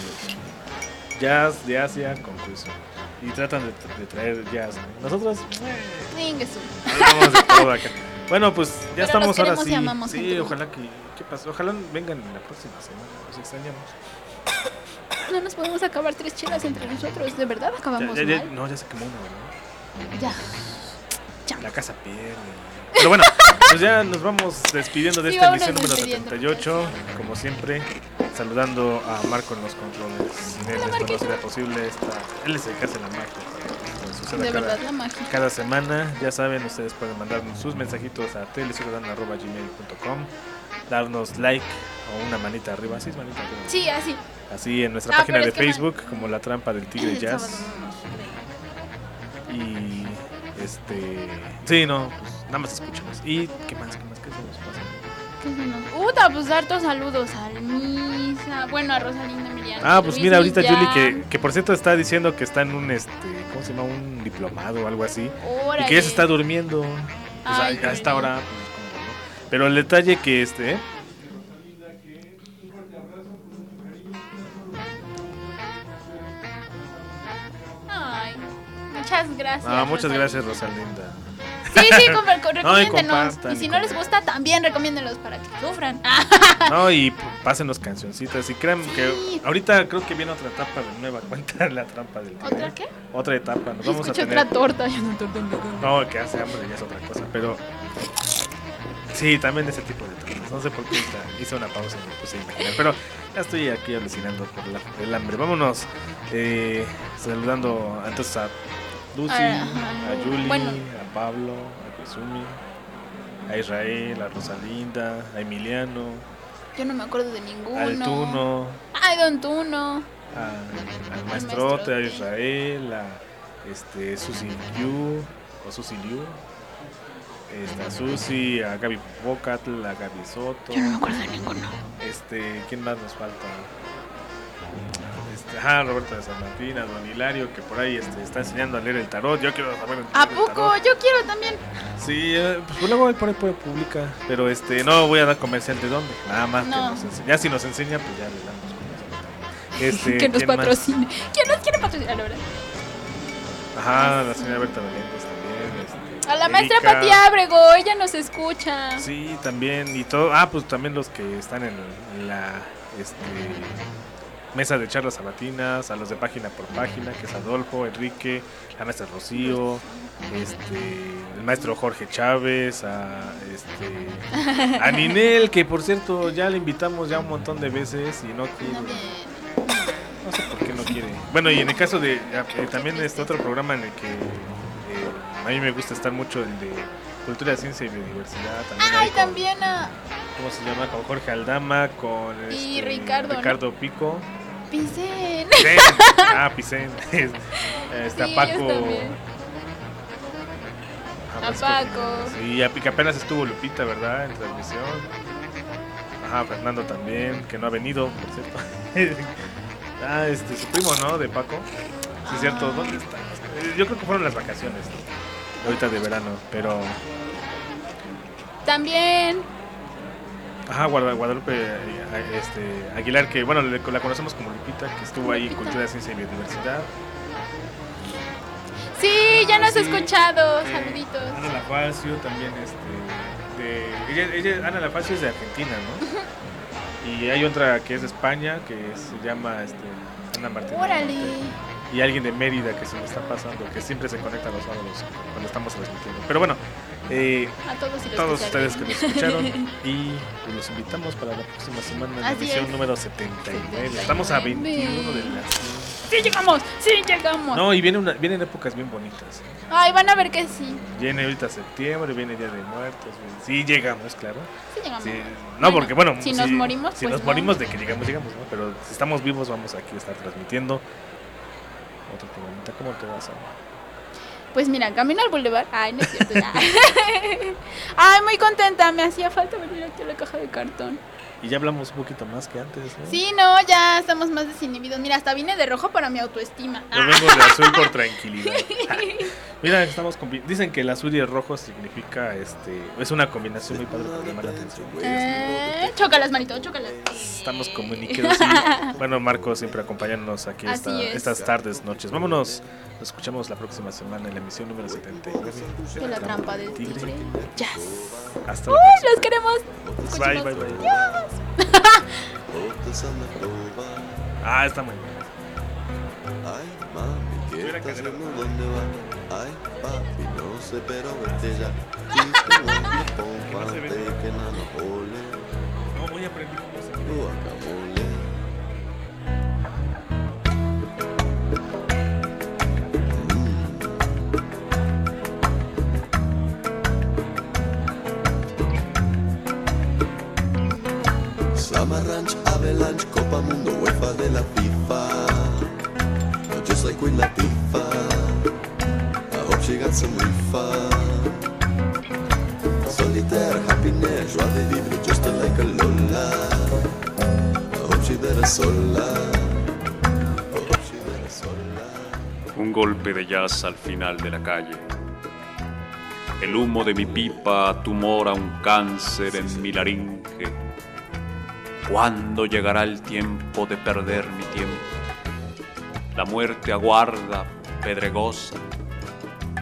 jazz de Asia con Cruzo. Y tratan de, de traer jazz. Nosotros Ingesu. hablamos de todo acá. Bueno, pues ya Pero estamos los ahora queremos sí. y amamos, Sí, gente. ojalá que. ¿Qué pasa? Ojalá vengan la próxima semana. Los extrañamos. No nos podemos acabar tres chelas entre nosotros, ¿de verdad Ya, acabamos ya, ya- mal? no, ya se quemó una, ¿verdad? Ya. La casa pierde. Pero bueno, pues ya nos vamos despidiendo de Sí, esta vámonos emisión número despidiendo, setenta y ocho. Como siempre, saludando a Marco en los controles. Sin él esto no sería posible. Esta, él es el que hace la magia. para que suceda De cada- verdad, la magia. Cada semana, ya saben, ustedes pueden mandarnos sus mensajitos a teleciudadana arroba gmail punto com, darnos like o una manita arriba, así es manita arriba. Sí, así. Así en nuestra Ah, página pero de es que no- Facebook, como La Trampa del Tigre El Jazz. sábado no nos creen. Y este. Sí, no, pues nada más escúchanos. ¿Y qué más? ¿Qué más? ¿Qué se nos pasa? ¿Qué se nos- Uta, pues hartos saludos al Misa, bueno, a Rosalinda Emiliano. Ah, pues Luis mira, ahorita Millán. Julie, que, que por cierto está diciendo que está en un, este, ¿cómo se llama? Un diplomado o algo así. Órale. Y que ella se está durmiendo. Pues Ay, a, a esta Julie. hora, pues como no. Pero el detalle que este, ¿eh? Ay, Muchas gracias. Ah, muchas Rosalinda. gracias, Rosalinda. Sí, sí, com- com- No, y recomiéndenos. compartan, Y si y no les gusta, también recomiéndenlos para que sufran. No, y p- pásenos cancioncitas. Y crean que ahorita creo que viene otra etapa de nueva cuenta, la trampa del tigre. ¿Otra qué? Otra etapa. Nos vamos a Escuché tener. otra torta. Ya no torta. No, que hace hambre ya es otra cosa. Pero sí, también ese tipo de tortas. No sé por qué ahorita hice una pausa y me puse a imaginar. Pero ya estoy aquí alucinando por la- el hambre. Vámonos eh, saludando entonces a Lucy, Ajá. a Julie, Bueno. a Pablo, a Kusumi, a Israel, a Rosalinda, a Emiliano, Yo no me acuerdo de ninguno. al Tuno, Ay, Don Tuno. a- al Maestrote, a Israel, a este, Susi Liu, o Susi Liu, este, a Susi, a Gaby Bocatl, a Gaby Soto. Yo no me acuerdo de ninguno. Este, ¿quién más nos falta? Este, ajá, Roberto de San Martín, a Don Hilario, que por ahí este, está enseñando a leer el tarot. Yo quiero saber el ¿A tarot. poco? Yo quiero también. Sí, eh, pues luego ahí por ahí puede publicar, pero este, no voy a dar comercial de dónde, nada más que No. nos enseña. Ya si nos enseña, pues ya le damos. Este, Que nos ¿quién más? patrocine. ¿Quién nos quiere patrocinar ahora? Ajá, la señora Berta Valientes también. Este, A la maestra Erika. Pati Ábrego, ella nos escucha. Sí, también, y todo. Ah, pues también los que están en, en la este, mesa de charlas sabatinas, a los de página por página, que es Adolfo, Enrique, la maestra Rocío, este, el maestro Jorge Chávez, a, este, a Ninel, que por cierto ya le invitamos ya un montón de veces y no quiere. No sé por qué no quiere. Bueno, y en el caso de eh, también este otro programa en el que eh, a mí me gusta estar mucho, el de Cultura, Ciencia y Biodiversidad. También Ay, ahí con- también a ¿Cómo se llama? Con Jorge Aldama, con Y este, Ricardo, ¿no? Ricardo Pico. Pisen. Picén. Ah, Picén. Está Sí, Paco. ellos también. Ajá, A pues, Paco. Sí, a- que apenas estuvo Lupita, ¿verdad? En transmisión. Ajá, Fernando también, que no ha venido, por cierto. Ah, este, su primo, ¿no? De Paco. Sí, es cierto. ¿Dónde está? Eh, Yo creo que fueron las vacaciones, ¿no? Ahorita de verano, pero... También. Ajá, Guada- Guadalupe eh, este, Aguilar, que bueno, le- la conocemos como Lupita, que estuvo ahí en Lupita. Cultura, Ciencia y Biodiversidad. Sí, ya nos Sí. ha escuchado. Eh, Saluditos. Ana Lafacio también, este, de, ella, ella- Ana Lafacio es de Argentina, ¿no? Y hay otra que es de España, que se llama este, Ana Martínez. Órale. Y alguien de Mérida que se me está pasando, que siempre se conecta los sábados cuando estamos transmitiendo. Pero bueno, eh, A todos y los todos que ustedes salgan. que nos escucharon y los invitamos para la próxima semana en la Así emisión es. número setenta y nueve. Estamos a veintiuno de la... Sí, llegamos. Sí, llegamos. No, y viene una, vienen épocas bien bonitas. Ay, van a ver que sí. Viene ahorita septiembre, viene Día de Muertos. viene- Sí, llegamos, claro. Sí, llegamos. Sí, no, porque bueno, si nos morimos, si pues nos no. morimos de que llegamos, llegamos, ¿no? Pero si estamos vivos, vamos aquí a estar transmitiendo otro programita. ¿Cómo te vas a...? Pues mira, camino al boulevard. Ay, no es cierto. ya. Ay, muy contenta. Me hacía falta venir aquí a la caja de cartón. Y ya hablamos un poquito más que antes, ¿no? Sí, no, ya estamos más desinhibidos. Mira, hasta vine de rojo para mi autoestima. Yo vengo de azul por tranquilidad. Mira, estamos combi- dicen que el azul y el rojo significa, este, es una combinación muy padre para llamar la atención. Eh, chócalas, manito, chócalas. Estamos comunicados. Sí. Bueno, Marco siempre acompañándonos aquí Así esta- es. estas tardes, noches. Vámonos, nos escuchamos la próxima semana en la emisión número setenta y nueve De la trampa del tigre. Jazz. Hasta la Uy, próxima. los queremos. Bye, bye, bye. Adiós. Ah, está muy bien. Ay, mami, ¿qué estás haciendo? ¿Dónde va? Ay, papi, no sé, pero vete ya. Guacamole. No, voy a aprender cómo se Guacamole. Summer Ranch, Avalanche, Copa Mundo, UEFA de la FIFA. No, just like Queen Latifah. I hope she got some reefer. Solitaire, happiness, joie de vivre, just like a Lola. I hope she there sola. I hope she there sola. Un golpe de jazz al final de la calle. El humo de mi pipa tumora un cáncer en mi laringe. ¿Cuándo llegará el tiempo de perder mi tiempo? La muerte aguarda, pedregosa,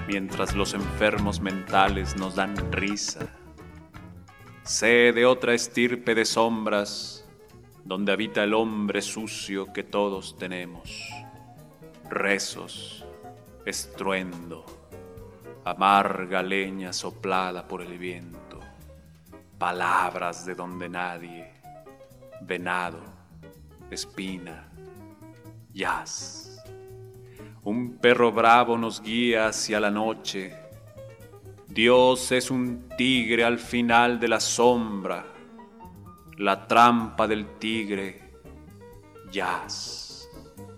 mientras los enfermos mentales nos dan risa. Sé de otra estirpe de sombras, donde habita el hombre sucio que todos tenemos. Rezos, estruendo, amarga leña soplada por el viento, palabras de donde nadie, venado, espina, jazz. Un perro bravo nos guía hacia la noche. Dios es un tigre al final de la sombra, la trampa del tigre, jazz.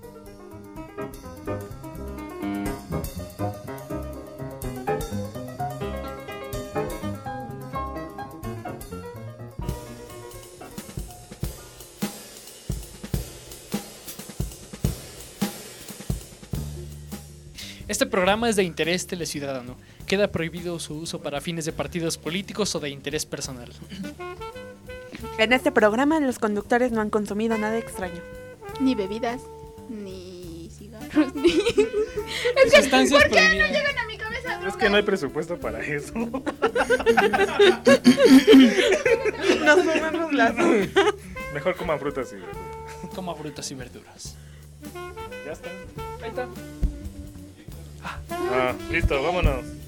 Este programa es de interés teleciudadano. Queda prohibido su uso para fines de partidos políticos o de interés personal. En este programa los conductores no han consumido nada extraño. Ni bebidas, ni cigarros, ni... Es que, Sustancias ¿por qué no prohibidas. llegan a mi cabeza drogas? Es que no hay presupuesto para eso. Nos fumamos las Mejor coman frutas y verduras. Coma frutas y verduras. Ya está. Ahí está. Ah, listo, vámonos.